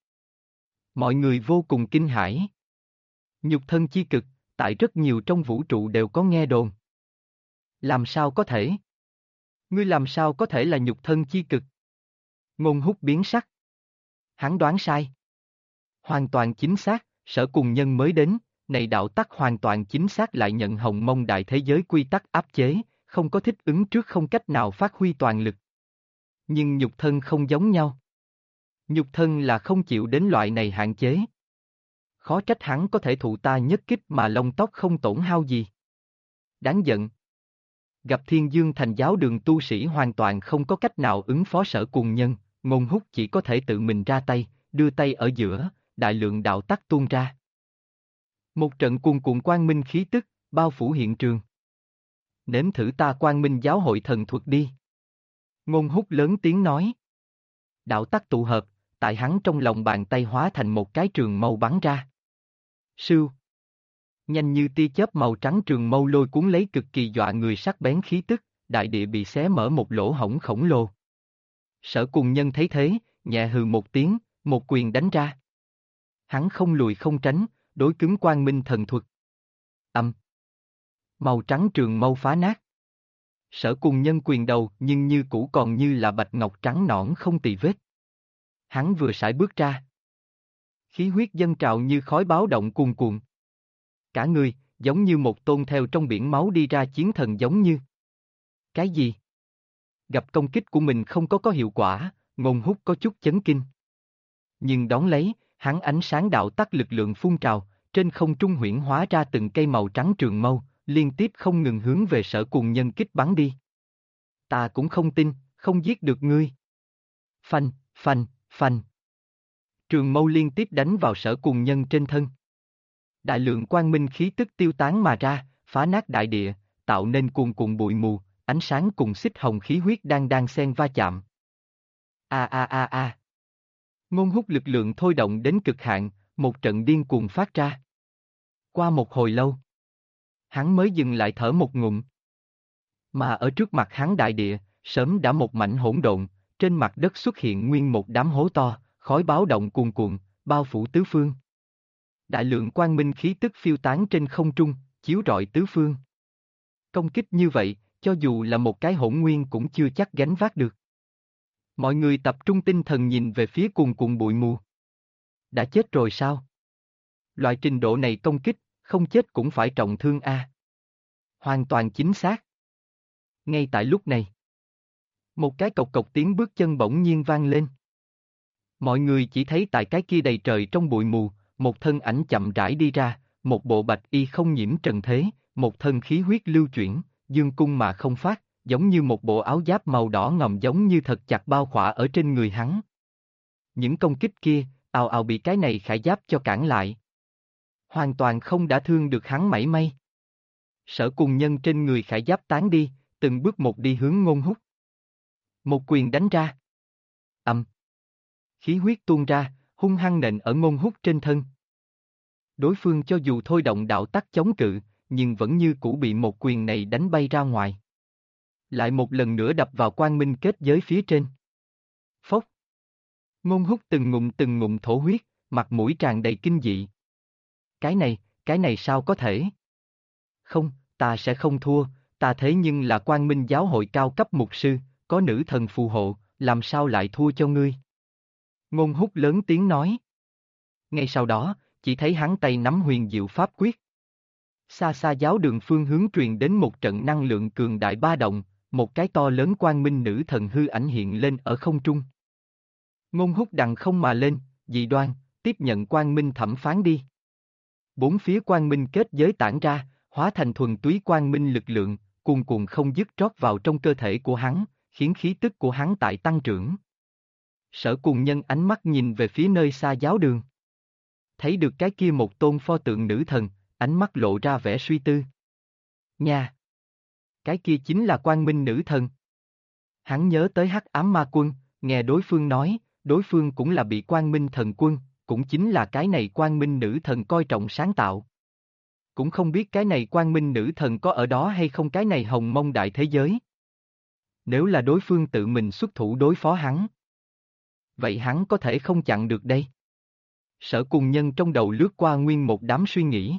Mọi người vô cùng kinh hãi. Nhục thân chi cực, tại rất nhiều trong vũ trụ đều có nghe đồn. Làm sao có thể? Ngươi làm sao có thể là nhục thân chi cực? Ngôn Húc biến sắc. Hắn đoán sai. Hoàn toàn chính xác, Sở Cùng Nhân mới đến, này đạo tắc hoàn toàn chính xác lại nhận hồng mông đại thế giới quy tắc áp chế, không có thích ứng trước không cách nào phát huy toàn lực. Nhưng nhục thân không giống nhau. Nhục thân là không chịu đến loại này hạn chế. Khó trách hắn có thể thụ ta nhất kích mà lông tóc không tổn hao gì. Đáng giận. Gặp Thiên Dương Thành giáo đường tu sĩ hoàn toàn không có cách nào ứng phó Sở Cùng Nhân, Ngôn Húc chỉ có thể tự mình ra tay, đưa tay ở giữa, đại lượng đạo tắc tuôn ra. Một trận cuồn cuộn quang minh khí tức, bao phủ hiện trường. Nếm thử ta quang minh giáo hội thần thuật đi. Ngôn Húc lớn tiếng nói. Đạo tắc tụ hợp, tại hắn trong lòng bàn tay hóa thành một cái trường mâu bắn ra. Sưu. Nhanh như tia chớp màu trắng trường mâu lôi cuốn lấy cực kỳ dọa người sắc bén khí tức, đại địa bị xé mở một lỗ hổng khổng lồ. Sở Cùng Nhân thấy thế, nhẹ hừ một tiếng, một quyền đánh ra. Hắn không lùi không tránh, đối cứng quang minh thần thuật. Màu trắng trường mâu phá nát. Sở Cùng Nhân quyền đầu nhưng như cũ còn như là bạch ngọc trắng nõn không tì vết. Hắn vừa sải bước ra. Khí huyết dâng trào như khói báo động cuồn cuộn. Cả người, giống như một tôn theo trong biển máu đi ra chiến thần giống như. Cái gì? Gặp công kích của mình không có hiệu quả, Ngôn Húc có chút chấn kinh. Nhưng đón lấy, hắn ánh sáng đạo tắc lực lượng phun trào, trên không trung huyễn hóa ra từng cây màu trắng trường mâu, liên tiếp không ngừng hướng về Sở Cùng Nhân kích bắn đi. Ta cũng không tin, không giết được ngươi. Phanh, phanh, phanh. Trường mâu liên tiếp đánh vào Sở Cùng Nhân trên thân. Đại lượng quang minh khí tức tiêu tán mà ra, phá nát đại địa, tạo nên cuồn cuộn bụi mù, ánh sáng cùng xích hồng khí huyết đang xen va chạm. A a a a. Ngôn hút lực lượng thôi động đến cực hạn, một trận điên cuồng phát ra. Qua một hồi lâu, hắn mới dừng lại thở một ngụm. Mà ở trước mặt hắn đại địa, sớm đã một mảnh hỗn độn, trên mặt đất xuất hiện nguyên một đám hố to, khói báo động cuồn cuộn, bao phủ tứ phương. Đại lượng quang minh khí tức phiêu tán trên không trung, chiếu rọi tứ phương. Công kích như vậy, cho dù là một cái hỗn nguyên cũng chưa chắc gánh vác được. Mọi người tập trung tinh thần nhìn về phía cuồn cuộn bụi mù. Đã chết rồi sao? Loại trình độ này công kích, không chết cũng phải trọng thương a. Hoàn toàn chính xác. Ngay tại lúc này, một cái cộc cộc tiếng bước chân bỗng nhiên vang lên. Mọi người chỉ thấy tại cái kia đầy trời trong bụi mù, một thân ảnh chậm rãi đi ra, một bộ bạch y không nhiễm trần thế, một thân khí huyết lưu chuyển, dương cung mà không phát, giống như một bộ áo giáp màu đỏ ngòm giống như thật chặt bao khỏa ở trên người hắn. Những công kích kia, ào ào bị cái này khải giáp cho cản lại. Hoàn toàn không đã thương được hắn mảy may. Sở Cùng Nhân trên người khải giáp tán đi, từng bước một đi hướng Ngôn Hút. Một quyền đánh ra. Ầm. Khí huyết tuôn ra, hung hăng nện ở Ngôn Hút trên thân. Đối phương cho dù thôi động đạo tắc chống cự, nhưng vẫn như cũ bị một quyền này đánh bay ra ngoài. Lại một lần nữa đập vào quang minh kết giới phía trên. Phốc. Ngôn Hút từng ngụm thổ huyết, mặt mũi tràn đầy kinh dị. Cái này sao có thể? Không, ta sẽ không thua, ta thế nhưng là Quang Minh giáo hội cao cấp mục sư, có nữ thần phù hộ, làm sao lại thua cho ngươi? Ngôn Hút lớn tiếng nói. Ngay sau đó, chỉ thấy hắn tay nắm huyền diệu pháp quyết. Xa xa giáo đường phương hướng truyền đến một trận năng lượng cường đại ba động, một cái to lớn quang minh nữ thần hư ảnh hiện lên ở không trung. Ngôn Hút đằng không mà lên, dị đoan, tiếp nhận quang minh thẩm phán đi. Bốn phía quang minh kết giới tản ra, hóa thành thuần túy quang minh lực lượng, cuồn cuộn không dứt trót vào trong cơ thể của hắn, khiến khí tức của hắn tại tăng trưởng. Sở Cùng Nhân ánh mắt nhìn về phía nơi xa giáo đường. Thấy được cái kia một tôn pho tượng nữ thần, ánh mắt lộ ra vẻ suy tư. Nha! Cái kia chính là quang minh nữ thần. Hắn nhớ tới Hắc Ám Ma Quân, nghe đối phương nói, đối phương cũng là bị quang minh thần quân, cũng chính là cái này quang minh nữ thần coi trọng sáng tạo. Cũng không biết cái này quang minh nữ thần có ở đó hay không cái này hồng mông đại thế giới. Nếu là đối phương tự mình xuất thủ đối phó hắn, vậy hắn có thể không chặn được đây. Sở Cùng Nhân trong đầu lướt qua nguyên một đám suy nghĩ.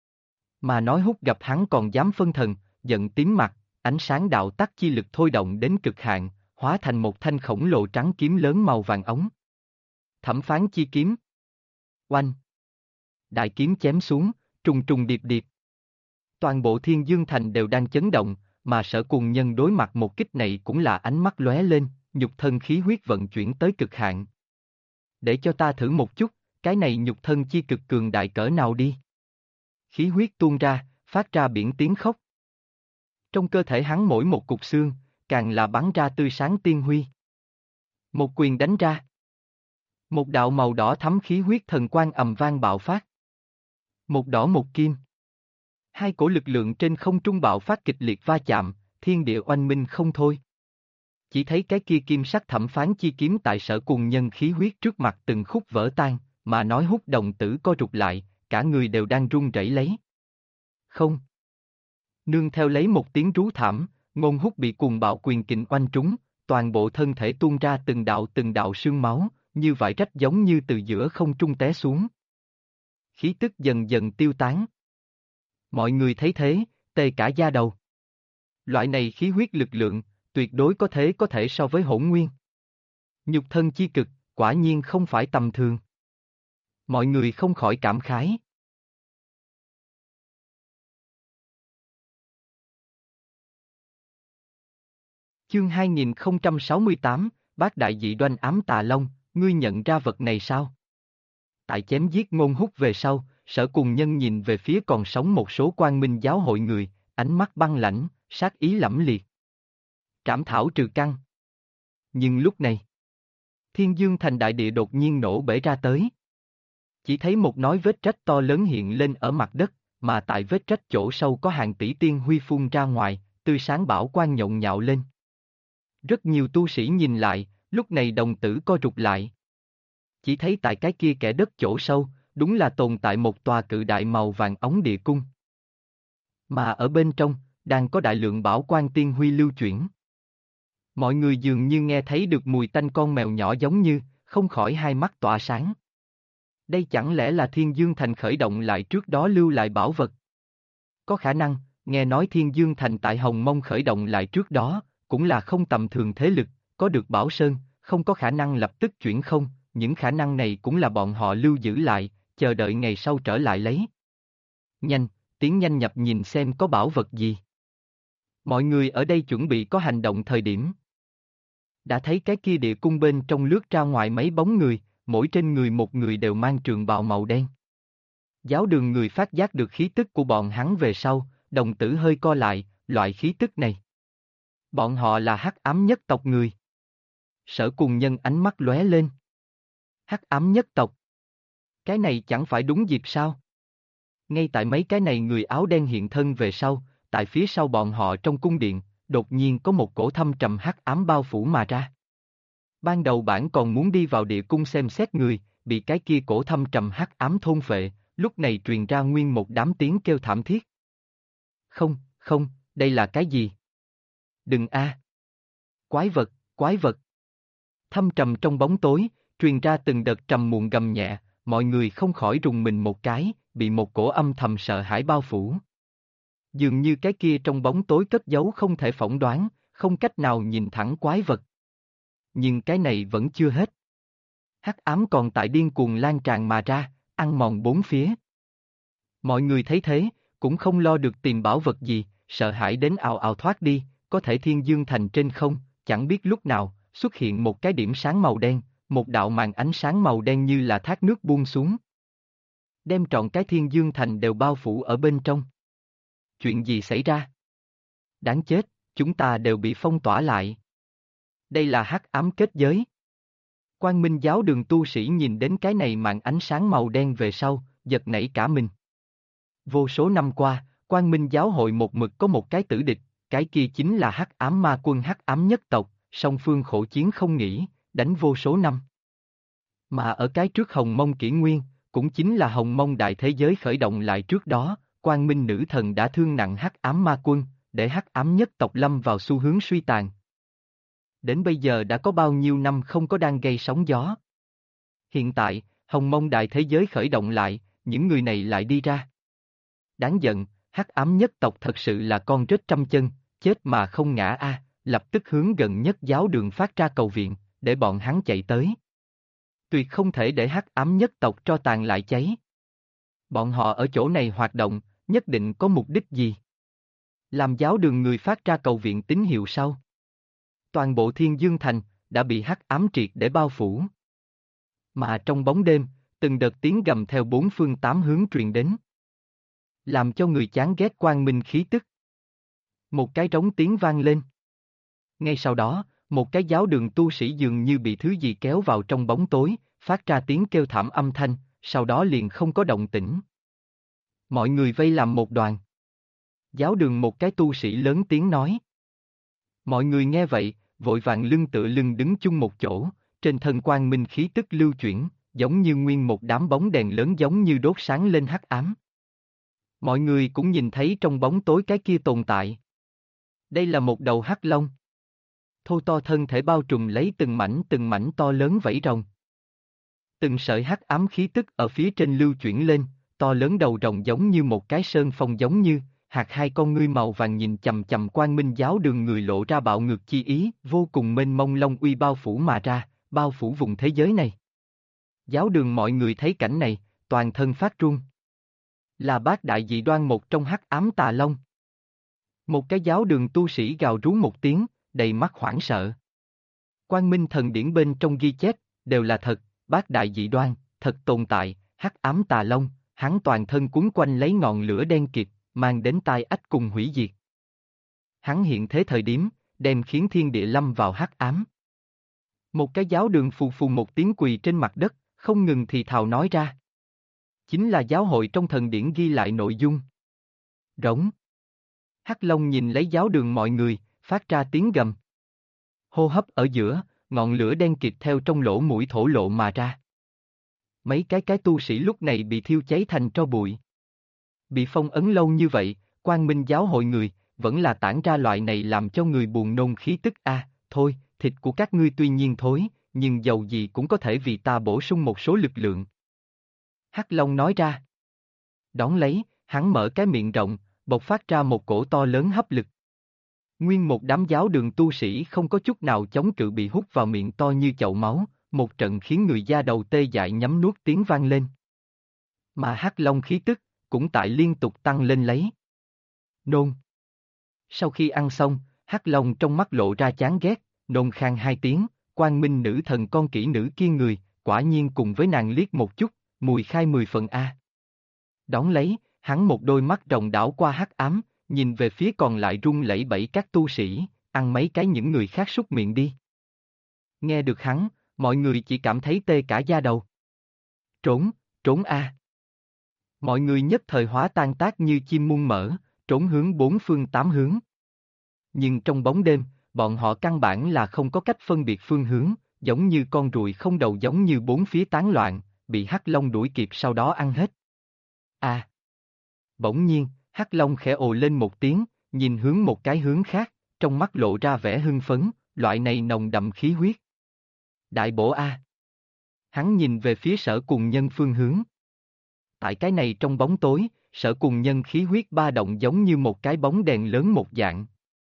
Mà nói Hút gặp hắn còn dám phân thần, giận tím mặt, ánh sáng đạo tắc chi lực thôi động đến cực hạn, hóa thành một thanh khổng lồ trắng kiếm lớn màu vàng ống. Thẩm phán chi kiếm. Oanh! Đại kiếm chém xuống, trùng trùng điệp điệp. Toàn bộ Thiên Dương Thành đều đang chấn động, mà Sở Cùng Nhân đối mặt một kích này cũng là ánh mắt lóe lên, nhục thân khí huyết vận chuyển tới cực hạn. Để cho ta thử một chút, cái này nhục thân chi cực cường đại cỡ nào đi. Khí huyết tuôn ra, phát ra biển tiếng khóc. Trong cơ thể hắn mỗi một cục xương, càng là bắn ra tươi sáng tiên huy. Một quyền đánh ra. Một đạo màu đỏ thắm khí huyết thần quang ầm vang bạo phát. Một đỏ một kim. Hai cổ lực lượng trên không trung bạo phát kịch liệt va chạm, thiên địa oanh minh không thôi. Chỉ thấy cái kia kim sắc thẩm phán chi kiếm tại Sở Cùng Nhân khí huyết trước mặt từng khúc vỡ tan, mà nói Hút đồng tử co rụt lại, cả người đều đang run rẩy lấy. Không. Nương theo lấy một tiếng rú thảm, Ngôn Hút bị cuồng bạo quyền kình oanh trúng, toàn bộ thân thể tuôn ra từng đạo sương máu, như vải rách giống như từ giữa không trung té xuống. Khí tức dần dần tiêu tán. Mọi người thấy thế, tê cả da đầu. Loại này khí huyết lực lượng, tuyệt đối có thể so với hỗn nguyên. Nhục thân chi cực, quả nhiên không phải tầm thường. Mọi người không khỏi cảm khái. Chương 2068, Bát Đại Dị Đoan Ám Tà Long, ngươi nhận ra vật này sao? Tại chém giết Ngôn Hút về sau, Sở Cùng Nhân nhìn về phía còn sống một số quang minh giáo hội người, ánh mắt băng lãnh, sát ý lẫm liệt. trảm thảo trừ căn. Nhưng lúc này, Thiên Dương Thành đại địa đột nhiên nổ bể ra tới. Chỉ thấy một nói vết rách to lớn hiện lên ở mặt đất, mà tại vết rách chỗ sâu có hàng tỷ tiên huy phun ra ngoài, tươi sáng bảo quang nhộn nhạo lên. Rất nhiều tu sĩ nhìn lại, lúc này đồng tử co rụt lại. Chỉ thấy tại cái kia kẽ đất chỗ sâu, đúng là tồn tại một tòa cự đại màu vàng ống địa cung. Mà ở bên trong, đang có đại lượng bảo quang tiên huy lưu chuyển. Mọi người dường như nghe thấy được mùi tanh con mèo nhỏ giống như, không khỏi hai mắt tỏa sáng. Đây chẳng lẽ là Thiên Dương Thành khởi động lại trước đó lưu lại bảo vật? Có khả năng, nghe nói Thiên Dương Thành tại Hồng Mông khởi động lại trước đó, cũng là không tầm thường thế lực, có được Bảo Sơn, không có khả năng lập tức chuyển không, những khả năng này cũng là bọn họ lưu giữ lại, chờ đợi ngày sau trở lại lấy. Nhanh, tiến nhanh nhập nhìn xem có bảo vật gì. Mọi người ở đây chuẩn bị có hành động thời điểm. Đã thấy cái kia địa cung bên trong lướt ra ngoài mấy bóng người, mỗi trên người một người đều mang trường bào màu đen. Giáo đường người phát giác được khí tức của bọn hắn về sau, đồng tử hơi co lại, loại khí tức này. Bọn họ là hắc ám nhất tộc người. Sở Cùng Nhân ánh mắt lóe lên. Hắc ám nhất tộc. Cái này chẳng phải đúng dịp sao? Ngay tại mấy cái này người áo đen hiện thân về sau, tại phía sau bọn họ trong cung điện, đột nhiên có một cổ thâm trầm hắc ám bao phủ mà ra. Ban đầu bản còn muốn đi vào địa cung xem xét người, bị cái kia cổ thâm trầm hắc ám thôn phệ, lúc này truyền ra nguyên một đám tiếng kêu thảm thiết. Không, không, đây là cái gì? Đừng a! Quái vật, quái vật! Thâm trầm trong bóng tối, truyền ra từng đợt trầm muộn gầm nhẹ, mọi người không khỏi rùng mình một cái, bị một cổ âm thầm sợ hãi bao phủ. Dường như cái kia trong bóng tối cất giấu không thể phỏng đoán, không cách nào nhìn thẳng quái vật. Nhưng cái này vẫn chưa hết. Hắc ám còn tại điên cuồng lan tràn mà ra, ăn mòn bốn phía. Mọi người thấy thế, cũng không lo được tìm bảo vật gì, sợ hãi đến ào ào thoát đi, có thể Thiên Dương Thành trên không, chẳng biết lúc nào, xuất hiện một cái điểm sáng màu đen, một đạo màn ánh sáng màu đen như là thác nước buông xuống. Đem trọn cái Thiên Dương Thành đều bao phủ ở bên trong. Chuyện gì xảy ra? Đáng chết, chúng ta đều bị phong tỏa lại. Đây là hắc ám kết giới. Quang Minh giáo đường tu sĩ nhìn đến cái này màn ánh sáng màu đen về sau, giật nảy cả mình. Vô số năm qua, Quang Minh giáo hội một mực có một cái tử địch, cái kia chính là hắc ám ma quân hắc ám nhất tộc, song phương khổ chiến không nghỉ, đánh vô số năm. Mà ở cái trước Hồng Mông kỷ nguyên, cũng chính là Hồng Mông đại thế giới khởi động lại trước đó, Quang Minh nữ thần đã thương nặng hắc ám ma quân, để hắc ám nhất tộc lâm vào xu hướng suy tàn. Đến bây giờ đã có bao nhiêu năm không có đang gây sóng gió. Hiện tại, Hồng Mông đại thế giới khởi động lại, những người này lại đi ra. Đáng giận, hắc ám nhất tộc thật sự là con rết trăm chân, chết mà không ngã a, lập tức hướng gần nhất giáo đường phát ra cầu viện, để bọn hắn chạy tới. Tuyệt không thể để hắc ám nhất tộc tro tàn lại cháy. Bọn họ ở chỗ này hoạt động, nhất định có mục đích gì? Làm giáo đường người phát ra cầu viện tín hiệu sau. Toàn bộ Thiên Dương Thành đã bị hắc ám triệt để bao phủ. Mà trong bóng đêm, từng đợt tiếng gầm theo bốn phương tám hướng truyền đến. Làm cho người chán ghét quang minh khí tức. Một cái trống tiếng vang lên. Ngay sau đó, một cái giáo đường tu sĩ dường như bị thứ gì kéo vào trong bóng tối, phát ra tiếng kêu thảm âm thanh, sau đó liền không có động tĩnh. Mọi người vây làm một đoàn. Giáo đường một cái tu sĩ lớn tiếng nói. Mọi người nghe vậy, vội vàng lưng tựa lưng đứng chung một chỗ, trên thân quang minh khí tức lưu chuyển, giống như nguyên một đám bóng đèn lớn giống như đốt sáng lên hắc ám. Mọi người cũng nhìn thấy trong bóng tối cái kia tồn tại. Đây là một đầu hắc long. Thô to thân thể bao trùm lấy từng mảnh to lớn vảy rồng. Từng sợi hắc ám khí tức ở phía trên lưu chuyển lên, to lớn đầu rồng giống như một cái sơn phong giống như, hạt hai con ngươi màu vàng nhìn chằm chằm quang minh giáo đường người lộ ra bạo ngược chi ý, vô cùng mênh mông long uy bao phủ mà ra, bao phủ vùng thế giới này. Giáo đường mọi người thấy cảnh này, toàn thân phát run. Là bát đại dị đoan một trong hắc ám tà long. Một cái giáo đường tu sĩ gào rú một tiếng, đầy mắt hoảng sợ. Quang Minh thần điển bên trong ghi chép, đều là thật, bát đại dị đoan, thật tồn tại, hắc ám tà long, hắn toàn thân cuốn quanh lấy ngọn lửa đen kịt, mang đến tai ách cùng hủy diệt. Hắn hiện thế thời điểm, đem khiến thiên địa lâm vào hắc ám. Một cái giáo đường phù phù một tiếng quỳ trên mặt đất, không ngừng thì thào nói ra. Chính là giáo hội trong thần điển ghi lại nội dung. Rống. Hắc Long nhìn lấy giáo đường mọi người, phát ra tiếng gầm. Hô hấp ở giữa, ngọn lửa đen kịt theo trong lỗ mũi thổ lộ mà ra. Mấy cái tu sĩ lúc này bị thiêu cháy thành tro bụi. Bị phong ấn lâu như vậy, Quang Minh giáo hội người, vẫn là tản ra loại này làm cho người buồn nôn khí tức a. Thôi, thịt của các ngươi tuy nhiên thối, nhưng dầu gì cũng có thể vì ta bổ sung một số lực lượng. Hắc Long nói ra. Đón lấy, hắn mở cái miệng rộng, bộc phát ra một cổ to lớn hấp lực. Nguyên một đám giáo đường tu sĩ không có chút nào chống cự bị hút vào miệng to như chậu máu, một trận khiến người da đầu tê dại nhắm nuốt tiếng vang lên. Mà Hắc Long khí tức, cũng tại liên tục tăng lên lấy. Nôn. Sau khi ăn xong, Hắc Long trong mắt lộ ra chán ghét, nôn khan hai tiếng, Quang Minh nữ thần con kỹ nữ kia người, quả nhiên cùng với nàng liếc một chút, mùi khai 10 phần a. Đón lấy, hắn một đôi mắt rộng đảo qua hắc ám, nhìn về phía còn lại run lẩy bẩy các tu sĩ, ăn mấy cái những người khác súc miệng đi. Nghe được hắn, mọi người chỉ cảm thấy tê cả da đầu. Trốn, trốn a. Mọi người nhất thời hóa tan tác như chim muôn mỡ, trốn hướng bốn phương tám hướng. Nhưng trong bóng đêm, bọn họ căn bản là không có cách phân biệt phương hướng, giống như con ruồi không đầu giống như bốn phía tán loạn, bị Hắc Long đuổi kịp sau đó ăn hết. À! Bỗng nhiên, Hắc Long khẽ ồ lên một tiếng, nhìn hướng một cái hướng khác, trong mắt lộ ra vẻ hưng phấn, loại này nồng đậm khí huyết. Đại bổ A! Hắn nhìn về phía Sở Cùng Nhân phương hướng. Tại cái này trong bóng tối, Sở Cùng Nhân khí huyết ba động giống như một cái bóng đèn lớn một dạng.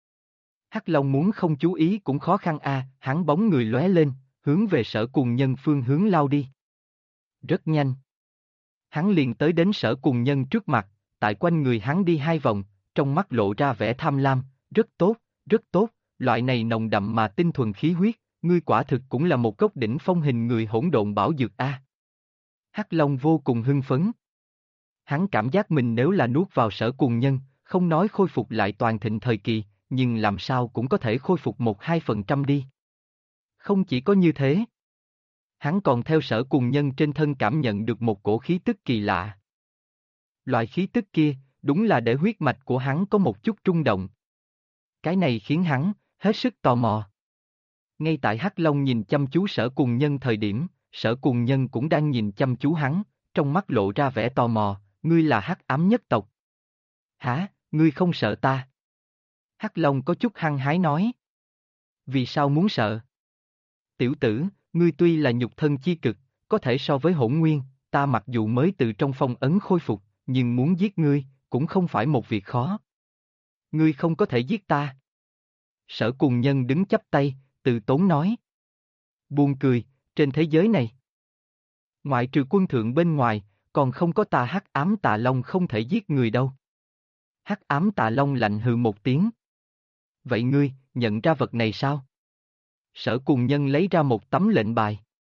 Hắc Long muốn không chú ý cũng khó khăn a, hắn bóng người lóe lên, hướng về Sở Cùng Nhân phương hướng lao đi. Rất nhanh. Hắn liền tới đến Sở Cùng Nhân trước mặt, tại quanh người hắn đi hai vòng, trong mắt lộ ra vẻ tham lam, rất tốt, loại này nồng đậm mà tinh thuần khí huyết, ngươi quả thực cũng là một gốc đỉnh phong hình người hỗn độn bảo dược a. Hắc Long vô cùng hưng phấn. Hắn cảm giác mình nếu là nuốt vào Sở Cùng Nhân, không nói khôi phục lại toàn thịnh thời kỳ, nhưng làm sao cũng có thể khôi phục 1-2% đi. Không chỉ có như thế. Hắn còn theo Sở Cùng Nhân trên thân cảm nhận được một cổ khí tức kỳ lạ. Loại khí tức kia, đúng là để huyết mạch của hắn có một chút rung động. Cái này khiến hắn, hết sức tò mò. Ngay tại Hắc Long nhìn chăm chú Sở Cùng Nhân thời điểm, Sở Cùng Nhân cũng đang nhìn chăm chú hắn, trong mắt lộ ra vẻ tò mò, ngươi là Hắc Ám nhất tộc. Hả, ngươi không sợ ta? Hắc Long có chút hăng hái nói. Vì sao muốn sợ? Tiểu tử, ngươi tuy là nhục thân chi cực, có thể so với Hỗn Nguyên, ta mặc dù mới từ trong phong ấn khôi phục, nhưng muốn giết ngươi, cũng không phải một việc khó. Ngươi không có thể giết ta. Sở Cùng Nhân đứng chắp tay, từ tốn nói. Buồn cười, trên thế giới này. Ngoại trừ quân thượng bên ngoài, còn không có ta Hắc Ám Tà Long không thể giết người đâu. Hắc Ám Tà Long lạnh hừ một tiếng. Vậy ngươi, nhận ra vật này sao? Sở Cùng Nhân lấy ra một tấm lệnh bài.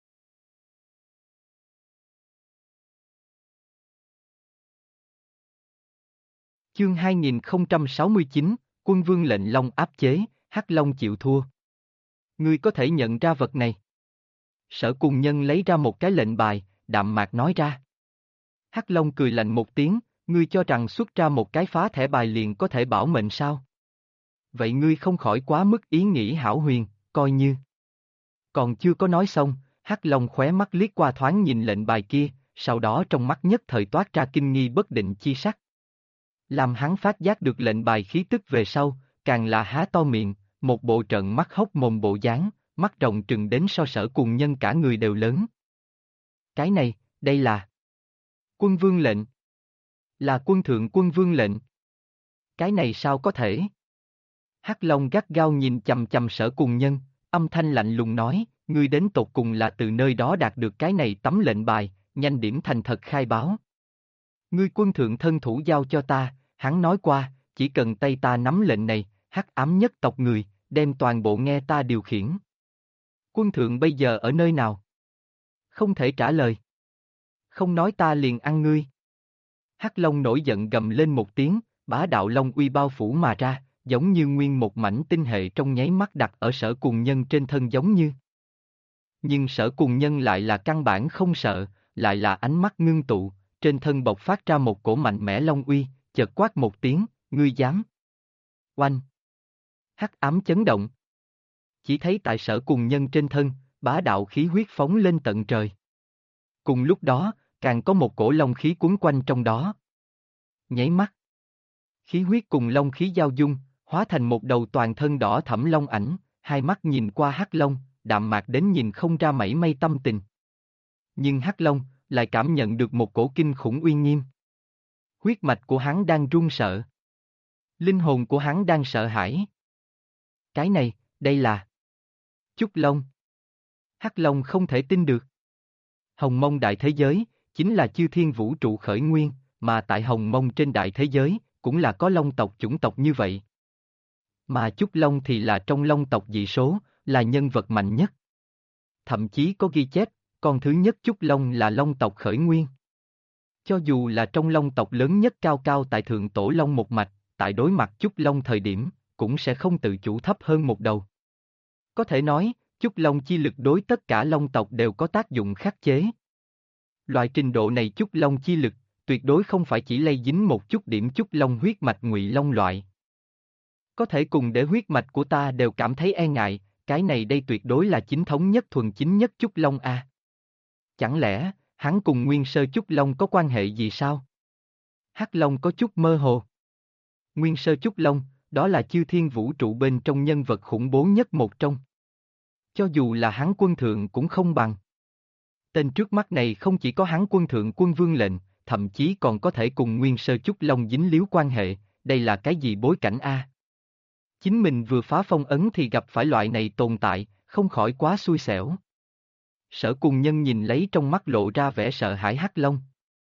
Chương 2069, Quân Vương lệnh Long áp chế, Hắc Long chịu thua. Ngươi có thể nhận ra vật này. Sở Cùng Nhân lấy ra một cái lệnh bài, đạm mạc nói ra. Hắc Long cười lạnh một tiếng, ngươi cho rằng xuất ra một cái phá thẻ bài liền có thể bảo mệnh sao? Vậy ngươi không khỏi quá mức ý nghĩ hão huyền, coi như. Còn chưa có nói xong, Hắc Long khóe mắt liếc qua thoáng nhìn lệnh bài kia, sau đó trong mắt nhất thời toát ra kinh nghi bất định chi sắc. Làm hắn phát giác được lệnh bài khí tức về sau, càng là há to miệng, một bộ trợn mắt hốc mồm bộ dáng, mắt rộng trừng đến so Sở Cùng Nhân cả người đều lớn. Cái này, đây là Quân Vương lệnh. Là quân thượng Quân Vương lệnh. Cái này sao có thể? Hắc Long gắt gao nhìn chằm chằm Sở Cùng Nhân, âm thanh lạnh lùng nói, ngươi đến tột cùng là từ nơi đó đạt được cái này tấm lệnh bài, nhanh điểm thành thật khai báo. Ngươi quân thượng thân thủ giao cho ta, hắn nói qua, chỉ cần tay ta nắm lệnh này, Hắc Ám nhất tộc người, đem toàn bộ nghe ta điều khiển. Quân thượng bây giờ ở nơi nào? Không thể trả lời. Không nói ta liền ăn ngươi. Hắc Long nổi giận gầm lên một tiếng, bá đạo long uy bao phủ mà ra, giống như nguyên một mảnh tinh hệ trong nháy mắt đặt ở Sở Cùng Nhân trên thân giống như. Nhưng Sở Cùng Nhân lại là căn bản không sợ, lại là ánh mắt ngưng tụ, trên thân bộc phát ra một cổ mạnh mẽ long uy, chợt quát một tiếng, ngươi dám. Oanh! Hắc ám chấn động. Chỉ thấy tại Sở Cùng Nhân trên thân, bá đạo khí huyết phóng lên tận trời. Cùng lúc đó, càng có một cổ long khí cuốn quanh trong đó. Nháy mắt. Khí huyết cùng long khí giao dung, hóa thành một đầu toàn thân đỏ thẫm long ảnh, hai mắt nhìn qua hắc long, đạm mạc đến nhìn không ra mảy may tâm tình. Nhưng hắc long lại cảm nhận được một cổ kinh khủng uy nghiêm. Huyết mạch của hắn đang run sợ. Linh hồn của hắn đang sợ hãi. Cái này, đây là Chúc Long. Hắc long không thể tin được. Hồng Mông đại thế giới, chính là chư thiên vũ trụ khởi nguyên, mà tại Hồng Mông trên đại thế giới, cũng là có long tộc chủng tộc như vậy. Mà Chúc Long thì là trong long tộc dị số, là nhân vật mạnh nhất. Thậm chí có ghi chép, con thứ nhất Chúc Long là long tộc khởi nguyên. Cho dù là trong long tộc lớn nhất cao cao tại thượng tổ long một mạch, tại đối mặt Chúc Long thời điểm, cũng sẽ không tự chủ thấp hơn một đầu. Có thể nói, Chúc Long chi lực đối tất cả long tộc đều có tác dụng khắc chế. Loại trình độ này Chúc Long chi lực, tuyệt đối không phải chỉ lây dính một chút điểm Chúc Long huyết mạch ngụy long loại. Có thể cùng để huyết mạch của ta đều cảm thấy e ngại, cái này đây tuyệt đối là chính thống nhất thuần chính nhất Chúc Long a. Chẳng lẽ, hắn cùng Nguyên Sơ Chúc Long có quan hệ gì sao? Hắc Long có chút mơ hồ. Nguyên Sơ Chúc Long, đó là chư thiên vũ trụ bên trong nhân vật khủng bố nhất một trong. Cho dù là hắn quân thượng cũng không bằng. Tên trước mắt này không chỉ có hắn quân thượng quân vương lệnh, thậm chí còn có thể cùng Nguyên Sơ Chúc Long dính líu quan hệ, đây là cái gì bối cảnh a? Chính mình vừa phá phong ấn thì gặp phải loại này tồn tại, không khỏi quá xui xẻo. Sở Cùng Nhân nhìn lấy trong mắt lộ ra vẻ sợ hãi Hắc Long.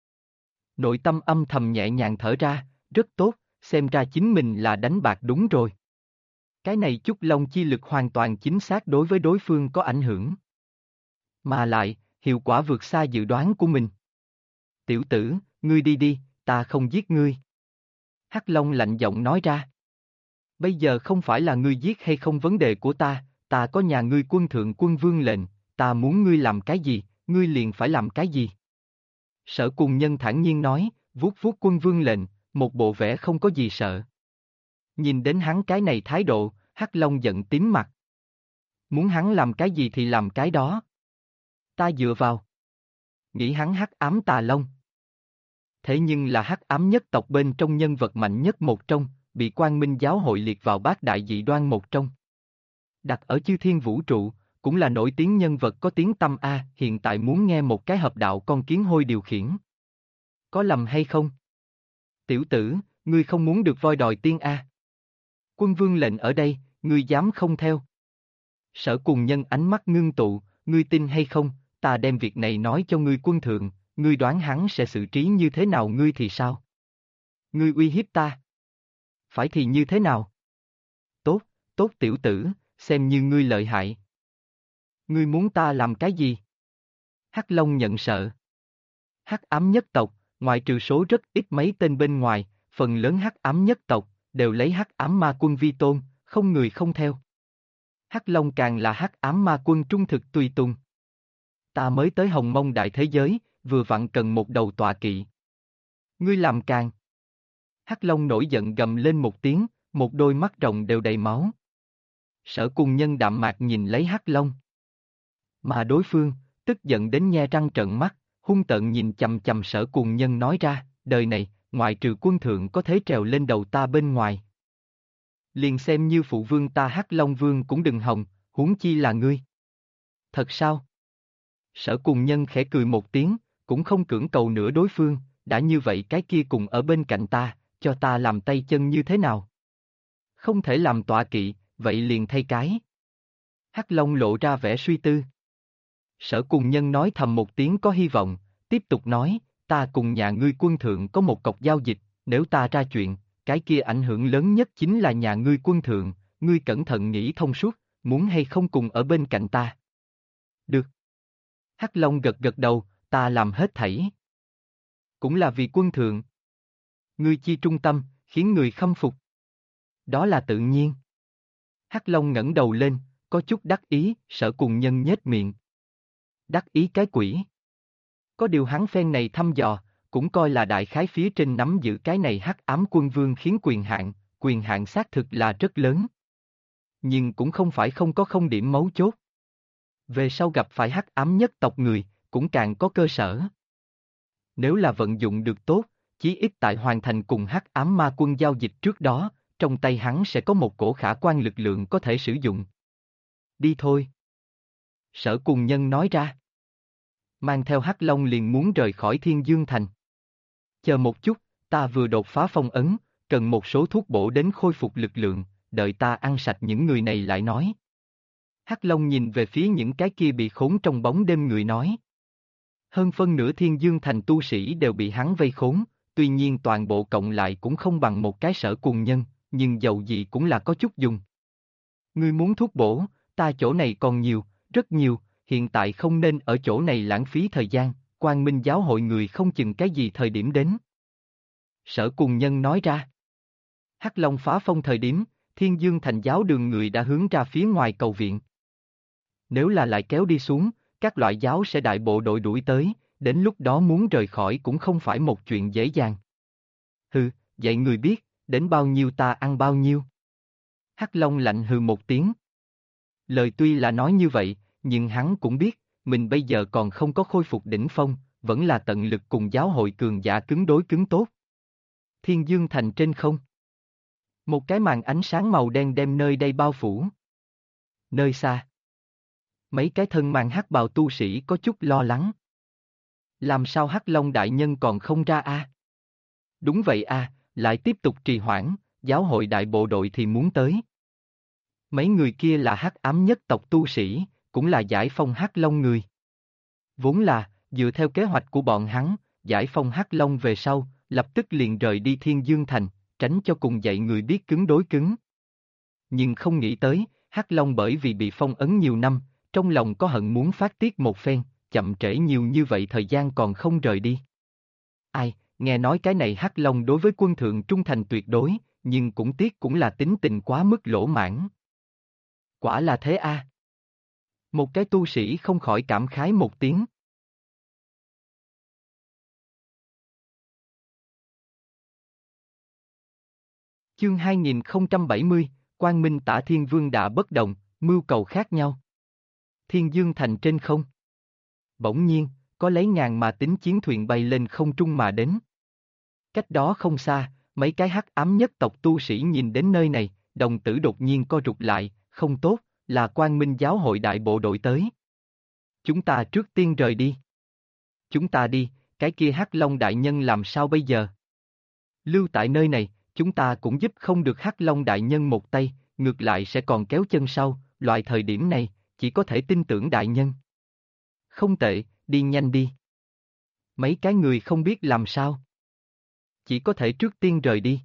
Nội tâm âm thầm nhẹ nhàng thở ra, rất tốt, xem ra chính mình là đánh bạc đúng rồi. Cái này Chúc Long chi lực hoàn toàn chính xác đối với đối phương có ảnh hưởng. Mà lại, hiệu quả vượt xa dự đoán của mình. Tiểu tử, ngươi đi đi, ta không giết ngươi. Hắc Long lạnh giọng nói ra. Bây giờ không phải là ngươi giết hay không vấn đề của ta có nhà ngươi quân thượng quân vương lệnh, ta muốn ngươi làm cái gì, ngươi liền phải làm cái gì. Sở Cùng Nhân thản nhiên nói, vuốt vuốt quân vương lệnh, một bộ vẻ không có gì sợ. Nhìn đến hắn cái này thái độ, Hắc Long giận tím mặt. Muốn hắn làm cái gì thì làm cái đó. Ta dựa vào. Nghĩ hắn hắc ám tà long. Thế nhưng là hắc ám nhất tộc bên trong nhân vật mạnh nhất một trong, bị Quang Minh giáo hội liệt vào bát đại dị đoan một trong. Đặt ở chư thiên vũ trụ, cũng là nổi tiếng nhân vật có tiếng tăm a, hiện tại muốn nghe một cái hợp đạo con kiến hôi điều khiển. Có lầm hay không? Tiểu tử, ngươi không muốn được voi đòi tiên a. Quân vương lệnh ở đây, ngươi dám không theo. Sở Cùng Nhân ánh mắt ngưng tụ, ngươi tin hay không, ta đem việc này nói cho ngươi quân thượng, ngươi đoán hắn sẽ xử trí như thế nào ngươi thì sao? Ngươi uy hiếp ta. Phải thì như thế nào? Tốt, tốt tiểu tử, xem như ngươi lợi hại. Ngươi muốn ta làm cái gì? Hắc Long nhận sợ. Hắc ám nhất tộc, ngoại trừ số rất ít mấy tên bên ngoài, phần lớn hắc ám nhất tộc, đều lấy hắc ám ma quân vi tôn, không người không theo. Hắc Long càng là hắc ám ma quân trung thực tùy tùng. Ta mới tới Hồng Mông đại thế giới, vừa vặn cần một đầu tọa kỵ. Ngươi làm càng. Hắc Long nổi giận gầm lên một tiếng, một đôi mắt rồng đều đầy máu. Sở Cùng Nhân đạm mạc nhìn lấy Hắc Long. Mà đối phương, tức giận đến nhe răng trợn mắt, hung tợn nhìn chằm chằm Sở Cùng Nhân nói ra, đời này, ngoại trừ quân thượng có thể trèo lên đầu ta bên ngoài. Liền xem như phụ vương ta Hắc Long Vương cũng đừng hòng, huống chi là ngươi. Thật sao? Sở Cùng Nhân khẽ cười một tiếng, cũng không cưỡng cầu nữa đối phương, đã như vậy cái kia cùng ở bên cạnh ta, cho ta làm tay chân như thế nào? Không thể làm tọa kỵ, vậy liền thay cái. Hắc Long lộ ra vẻ suy tư. Sở Cùng Nhân nói thầm một tiếng có hy vọng, tiếp tục nói, ta cùng nhà ngươi quân thượng có một cọc giao dịch, nếu ta ra chuyện, cái kia ảnh hưởng lớn nhất chính là nhà ngươi quân thượng, ngươi cẩn thận nghĩ thông suốt, muốn hay không cùng ở bên cạnh ta. Được. Hắc Long gật gật đầu, ta làm hết thảy. Cũng là vì quân thượng. Ngươi chi trung tâm, khiến người khâm phục. Đó là tự nhiên. Hắc Long ngẩng đầu lên, có chút đắc ý, Sở Cùng Nhân nhếch miệng. Đắc ý cái quỷ. Có điều hắn phen này thăm dò, cũng coi là đại khái phía trên nắm giữ cái này Hắc Ám Quân Vương khiến quyền hạn xác thực là rất lớn. Nhưng cũng không phải không có không điểm mấu chốt. Về sau gặp phải Hắc Ám nhất tộc người, cũng càng có cơ sở. Nếu là vận dụng được tốt, chí ít tại hoàn thành cùng Hắc Ám Ma Quân giao dịch trước đó, trong tay hắn sẽ có một cổ khả quan lực lượng có thể sử dụng. Đi thôi. Sở Cùng Nhân nói ra. Mang theo Hắc Long liền muốn rời khỏi Thiên Dương Thành. Chờ một chút, ta vừa đột phá phong ấn, cần một số thuốc bổ đến khôi phục lực lượng, đợi ta ăn sạch những người này lại nói. Hắc Long nhìn về phía những cái kia bị khốn trong bóng đêm người nói. Hơn phân nửa Thiên Dương Thành tu sĩ đều bị hắn vây khốn, tuy nhiên toàn bộ cộng lại cũng không bằng một cái Sở Cùng Nhân, nhưng dầu gì cũng là có chút dùng. Ngươi muốn thuốc bổ, ta chỗ này còn nhiều, rất nhiều, hiện tại không nên ở chỗ này lãng phí thời gian, Quang Minh giáo hội người không chừng cái gì thời điểm đến. Sở Cùng Nhân nói ra. Hắc Long phá phong thời điểm, Thiên Dương Thành giáo đường người đã hướng ra phía ngoài cầu viện. Nếu là lại kéo đi xuống, các loại giáo sẽ đại bộ đội đuổi tới, đến lúc đó muốn rời khỏi cũng không phải một chuyện dễ dàng. Hừ, dạy người biết, đến bao nhiêu ta ăn bao nhiêu. Hắc Long lạnh hừ một tiếng. Lời tuy là nói như vậy, nhưng hắn cũng biết, mình bây giờ còn không có khôi phục đỉnh phong, vẫn là tận lực cùng giáo hội cường giả cứng đối cứng tốt. Thiên Dương Thành trên không. Một cái màn ánh sáng màu đen đem nơi đây bao phủ. Nơi xa. Mấy cái thân mang hắc bào tu sĩ có chút lo lắng. Làm sao Hắc Long đại nhân còn không ra a? Đúng vậy a, lại tiếp tục trì hoãn, giáo hội đại bộ đội thì muốn tới. Mấy người kia là Hắc Ám nhất tộc tu sĩ, cũng là giải phong Hắc Long người. Vốn là, dựa theo kế hoạch của bọn hắn, giải phong Hắc Long về sau, lập tức liền rời đi Thiên Dương Thành, tránh cho cùng dạy người biết cứng đối cứng. Nhưng không nghĩ tới, Hắc Long bởi vì bị phong ấn nhiều năm, trong lòng có hận muốn phát tiết một phen, chậm trễ nhiều như vậy thời gian còn không rời đi. Ai, nghe nói cái này Hắc Long đối với quân thượng trung thành tuyệt đối, nhưng cũng tiếc cũng là tính tình quá mức lỗ mãn. Quả là thế a. Một cái tu sĩ không khỏi cảm khái một tiếng. Chương 2070, Quang Minh Tả Thiên Vương đã bất đồng, mưu cầu khác nhau. Thiên Dương Thành trên không. Bỗng nhiên, có lấy ngàn mà tính chiến thuyền bay lên không trung mà đến. Cách đó không xa, mấy cái hắc ám nhất tộc tu sĩ nhìn đến nơi này, đồng tử đột nhiên co rụt lại, không tốt, là Quang Minh giáo hội đại bộ đội tới. Chúng ta trước tiên rời đi. Chúng ta đi, cái kia Hắc Long đại nhân làm sao bây giờ? Lưu tại nơi này, chúng ta cũng giúp không được Hắc Long đại nhân một tay, ngược lại sẽ còn kéo chân sau, loại thời điểm này, chỉ có thể tin tưởng đại nhân. Không tệ, đi nhanh đi. Mấy cái người không biết làm sao. Chỉ có thể trước tiên rời đi.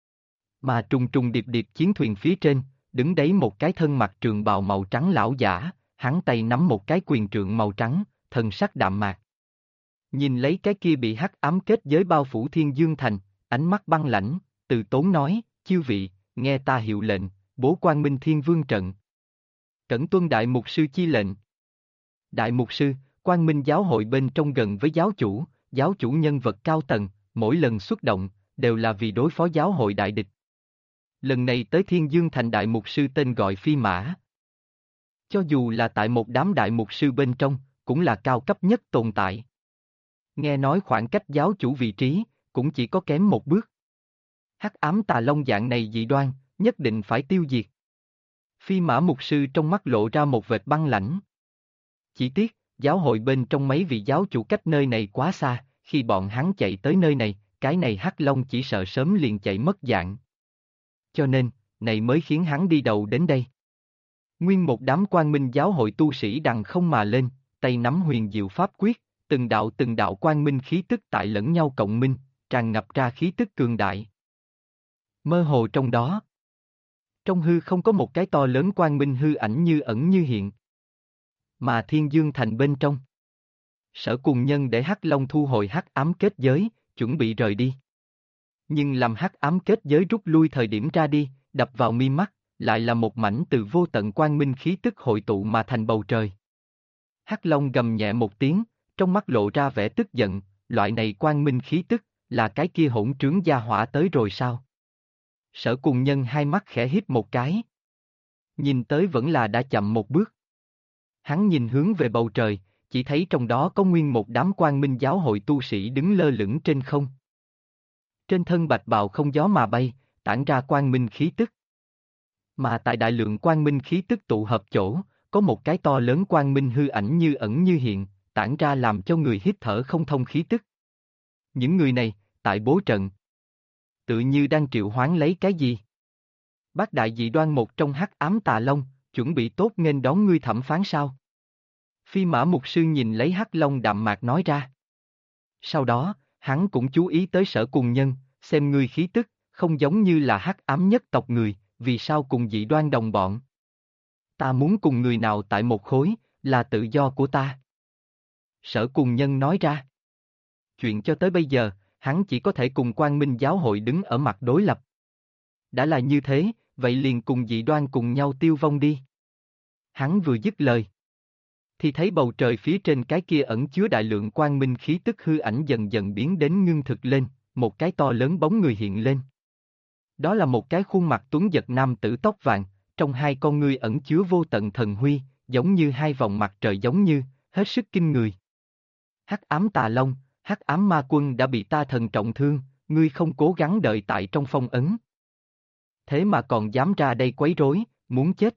Mà trùng trùng điệp điệp chiến thuyền phía trên, đứng đấy một cái thân mặc trường bào màu trắng lão giả, hắn tay nắm một cái quyền trượng màu trắng, thần sắc đạm mạc. Nhìn lấy cái kia bị hắc ám kết giới bao phủ Thiên Dương Thành, ánh mắt băng lãnh, từ tốn nói, chư vị, nghe ta hiệu lệnh, bố Quang Minh Thiên Vương trận. Cẩn tuân đại mục sư chi lệnh. Đại mục sư, Quang Minh giáo hội bên trong gần với giáo chủ nhân vật cao tầng, mỗi lần xuất động, đều là vì đối phó giáo hội đại địch. Lần này tới Thiên Dương Thành đại mục sư tên gọi Phi Mã. Cho dù là tại một đám đại mục sư bên trong, cũng là cao cấp nhất tồn tại. Nghe nói khoảng cách giáo chủ vị trí, cũng chỉ có kém một bước. Hắc ám tà long dạng này dị đoan, nhất định phải tiêu diệt. Phi Mã mục sư trong mắt lộ ra một vệt băng lãnh. Chỉ tiếc, giáo hội bên trong mấy vị giáo chủ cách nơi này quá xa, khi bọn hắn chạy tới nơi này, cái này Hắc Long chỉ sợ sớm liền chạy mất dạng. Cho nên, này mới khiến hắn đi đầu đến đây. Nguyên một đám Quang Minh giáo hội tu sĩ đằng không mà lên, tay nắm huyền diệu pháp quyết, từng đạo quang minh khí tức tại lẫn nhau cộng minh, tràn ngập ra khí tức cường đại. Mơ hồ trong đó, trong hư không có một cái to lớn quang minh hư ảnh như ẩn như hiện. Mà Thiên Dương Thành bên trong, Sở Cùng Nhân để Hắc Long thu hồi hắc ám kết giới, chuẩn bị rời đi. Nhưng làm hắc ám kết giới rút lui thời điểm ra đi, Đập vào mi mắt, lại là một mảnh từ vô tận quang minh khí tức hội tụ mà thành bầu trời. Hắc Long gầm nhẹ một tiếng, trong mắt lộ ra vẻ tức giận, loại này quang minh khí tức, là cái kia hỗn trướng gia hỏa tới rồi sao? Sở Cùng Nhân hai mắt khẽ híp một cái. Nhìn tới vẫn là đã chậm một bước. Hắn nhìn hướng về bầu trời, chỉ thấy trong đó có nguyên một đám quang minh giáo hội tu sĩ đứng lơ lửng trên không. Trên thân bạch bào không gió mà bay, tản ra quang minh khí tức. Mà tại đại lượng quang minh khí tức tụ hợp chỗ, có một cái to lớn quang minh hư ảnh như ẩn như hiện, tản ra làm cho người hít thở không thông khí tức. Những người này, tại bố trận, tự như đang triệu hoán lấy cái gì? Bác đại dị đoan một trong hắc ám tà long, chuẩn bị tốt nghênh đón ngươi thẩm phán sao? Phi Mã Mục Sư nhìn lấy hắc long đạm mạc nói ra. Sau đó, hắn cũng chú ý tới Sở Cùng Nhân, xem ngươi khí tức, không giống như là hắc ám nhất tộc người, vì sao cùng dị đoan đồng bọn? Ta muốn cùng người nào tại một khối, là tự do của ta. Sở Cùng Nhân nói ra. Chuyện cho tới bây giờ, hắn chỉ có thể cùng Quang Minh Giáo hội đứng ở mặt đối lập. Đã là như thế, vậy liền cùng dị đoan cùng nhau tiêu vong đi. Hắn vừa dứt lời, thì thấy bầu trời phía trên cái kia ẩn chứa đại lượng quang minh khí tức hư ảnh dần dần biến đến ngưng thực lên, một cái to lớn bóng người hiện lên. Đó là một cái khuôn mặt tuấn giật nam tử tóc vàng, trong hai con ngươi ẩn chứa vô tận thần huy, giống như hai vòng mặt trời giống như, hết sức kinh người. Hắc ám tà long, hắc ám ma quân đã bị ta thần trọng thương, ngươi không cố gắng đợi tại trong phong ấn. Thế mà còn dám ra đây quấy rối, muốn chết.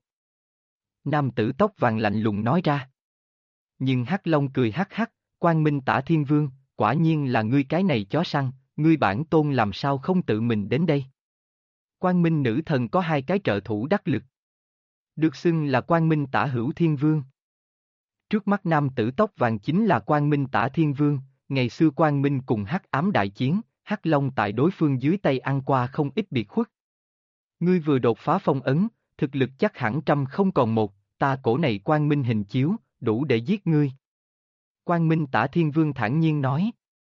Nam tử tóc vàng lạnh lùng nói ra. Nhưng Hắc Long cười hắc hắc, Quang Minh Tả Thiên Vương, quả nhiên là ngươi cái này chó săn, ngươi bản tôn làm sao không tự mình đến đây. Quang Minh nữ thần có hai cái trợ thủ đắc lực. Được xưng là Quang Minh Tả Hữu Thiên Vương. Trước mắt nam tử tóc vàng chính là Quang Minh Tả Thiên Vương, ngày xưa Quang Minh cùng Hắc ám đại chiến, Hắc Long tại đối phương dưới tay ăn qua không ít biệt khuất. Ngươi vừa đột phá phong ấn, thực lực chắc hẳn trăm không còn một, ta cổ này Quang Minh hình chiếu, đủ để giết ngươi. Quang Minh Tả Thiên Vương thản nhiên nói.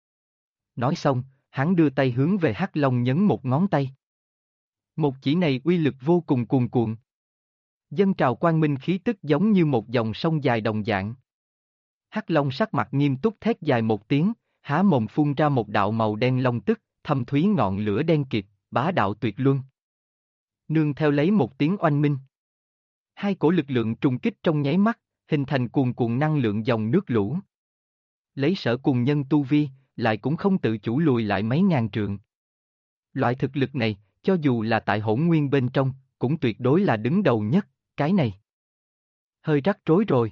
Nói xong, hắn đưa tay hướng về Hắc Long nhấn một ngón tay. Một chỉ này uy lực vô cùng cuồn cuộn. Dâng trào quang minh khí tức giống như một dòng sông dài đồng dạng. Hắc Long sắc mặt nghiêm túc thét dài một tiếng, há mồm phun ra một đạo màu đen long tức, thâm thúy ngọn lửa đen kịt, bá đạo tuyệt luân. Nương theo lấy một tiếng oanh minh. Hai cổ lực lượng trùng kích trong nháy mắt, hình thành cuồn cuộn năng lượng dòng nước lũ. Lấy Sở Cùng Nhân tu vi, lại cũng không tự chủ lùi lại mấy ngàn trượng. Loại thực lực này, cho dù là tại hỗn nguyên bên trong, cũng tuyệt đối là đứng đầu nhất, cái này. Hơi rắc rối rồi.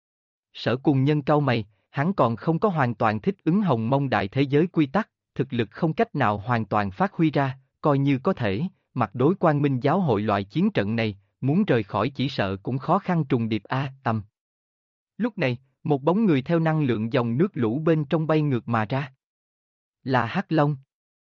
Sở Cùng Nhân cau mày, hắn còn không có hoàn toàn thích ứng hồng mông đại thế giới quy tắc, thực lực không cách nào hoàn toàn phát huy ra, coi như có thể, mặt đối Quang Minh giáo hội loại chiến trận này, muốn rời khỏi chỉ sợ cũng khó khăn trùng điệp tâm. Lúc này, một bóng người theo năng lượng dòng nước lũ bên trong bay ngược mà ra. Là Hắc Long.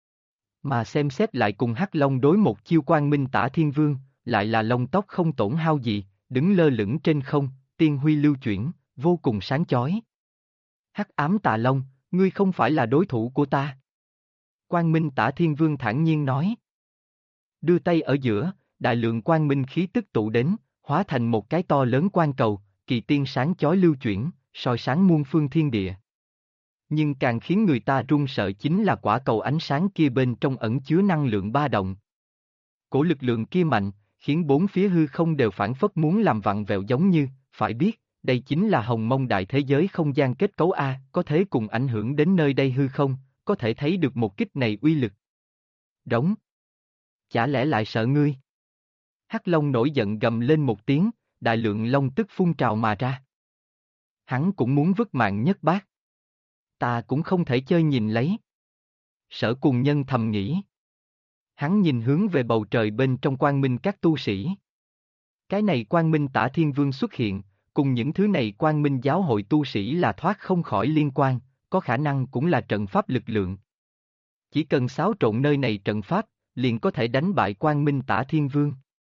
Mà xem xét lại cùng Hắc Long đối một chiêu Quang Minh Tả Thiên Vương, lại là lông tóc không tổn hao gì, đứng lơ lửng trên không, tiên huy lưu chuyển, vô cùng sáng chói. Hắc ám tà Long, ngươi không phải là đối thủ của ta. Quang Minh Tả Thiên Vương thản nhiên nói. Đưa tay ở giữa, đại lượng quang minh khí tức tụ đến, hóa thành một cái to lớn quang cầu, kỳ tiên sáng chói lưu chuyển, soi sáng muôn phương thiên địa. Nhưng càng khiến người ta run sợ chính là quả cầu ánh sáng kia bên trong ẩn chứa năng lượng ba động. Cổ lực lượng kia mạnh, khiến bốn phía hư không đều phản phất muốn làm vặn vẹo giống như, phải biết, đây chính là hồng mông đại thế giới không gian kết cấu A, có thể cùng ảnh hưởng đến nơi đây hư không, có thể thấy được một kích này uy lực. Đóng. Chả lẽ lại sợ ngươi? Hắc Long nổi giận gầm lên một tiếng, đại lượng long tức phun trào mà ra. Hắn cũng muốn vứt mạng nhất bát. Ta cũng không thể chơi nhìn lấy. Sở Cùng Nhân thầm nghĩ. Hắn nhìn hướng về bầu trời bên trong quang minh các tu sĩ. Cái này Quang Minh Tả Thiên Vương xuất hiện, cùng những thứ này Quang Minh giáo hội tu sĩ là thoát không khỏi liên quan, có khả năng cũng là trận pháp lực lượng. Chỉ cần xáo trộn nơi này trận pháp, liền có thể đánh bại Quang Minh Tả Thiên Vương.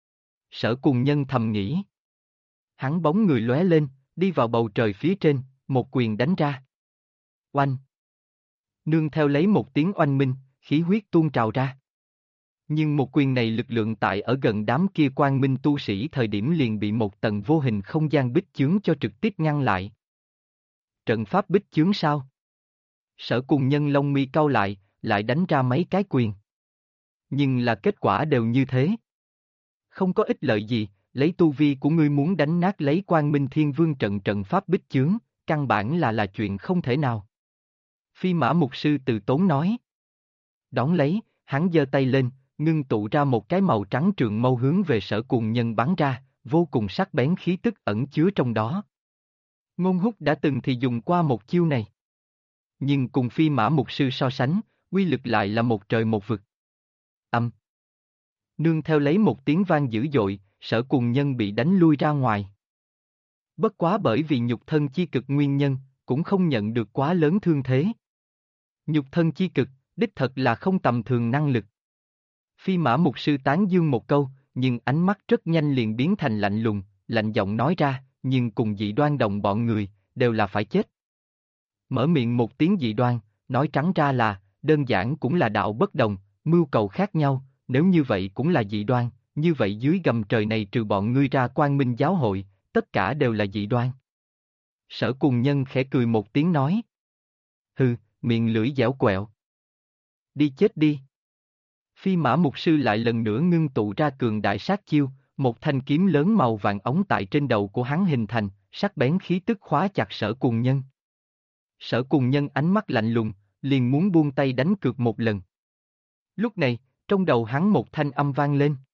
Sở Cùng Nhân thầm nghĩ. Hắn bóng người lóe lên, đi vào bầu trời phía trên, một quyền đánh ra. Oanh! Nương theo lấy một tiếng oanh minh, khí huyết tuôn trào ra. Nhưng một quyền này lực lượng tại ở gần đám kia quang minh tu sĩ thời điểm liền bị một tầng vô hình không gian bích chướng cho trực tiếp ngăn lại. Trận pháp bích chướng sao? Sở Cùng Nhân lông mi cau lại đánh ra mấy cái quyền. Nhưng là kết quả đều như thế. Không có ích lợi gì, lấy tu vi của ngươi muốn đánh nát lấy Quang Minh Thiên Vương trận pháp bích chướng, căn bản là chuyện không thể nào. Phi Mã Mục Sư từ tốn nói. Đón lấy, hắn giơ tay lên, ngưng tụ ra một cái màu trắng trường mâu hướng về Sở Cùng Nhân bắn ra, vô cùng sắc bén khí tức ẩn chứa trong đó. Ngôn Húc đã từng thì dùng qua một chiêu này. Nhưng cùng Phi Mã Mục Sư so sánh, uy lực lại là một trời một vực. Âm. Nương theo lấy một tiếng vang dữ dội, Sở Cùng Nhân bị đánh lui ra ngoài. Bất quá bởi vì nhục thân chi cực nguyên nhân, cũng không nhận được quá lớn thương thế. Nhục thân chi cực, đích thật là không tầm thường năng lực. Phi Mã Mục Sư tán dương một câu, nhưng ánh mắt rất nhanh liền biến thành lạnh lùng, lạnh giọng nói ra, nhưng cùng Dị Đoan đồng bọn người, đều là phải chết. Mở miệng một tiếng Dị Đoan, nói trắng ra là, đơn giản cũng là đạo bất đồng, mưu cầu khác nhau, nếu như vậy cũng là dị đoan, như vậy dưới gầm trời này trừ bọn ngươi ra Quang Minh giáo hội, tất cả đều là dị đoan. Sở Cùng Nhân khẽ cười một tiếng nói. Hừ, miệng lưỡi dẻo quẹo. Đi chết đi. Phi Mã Mục Sư lại lần nữa ngưng tụ ra cường đại sát chiêu, một thanh kiếm lớn màu vàng ống tại trên đầu của hắn hình thành, sắc bén khí tức khóa chặt Sở Cùng Nhân. Sở Cùng Nhân ánh mắt lạnh lùng, liền muốn buông tay đánh cược một lần. Lúc này, trong đầu hắn một thanh âm vang lên.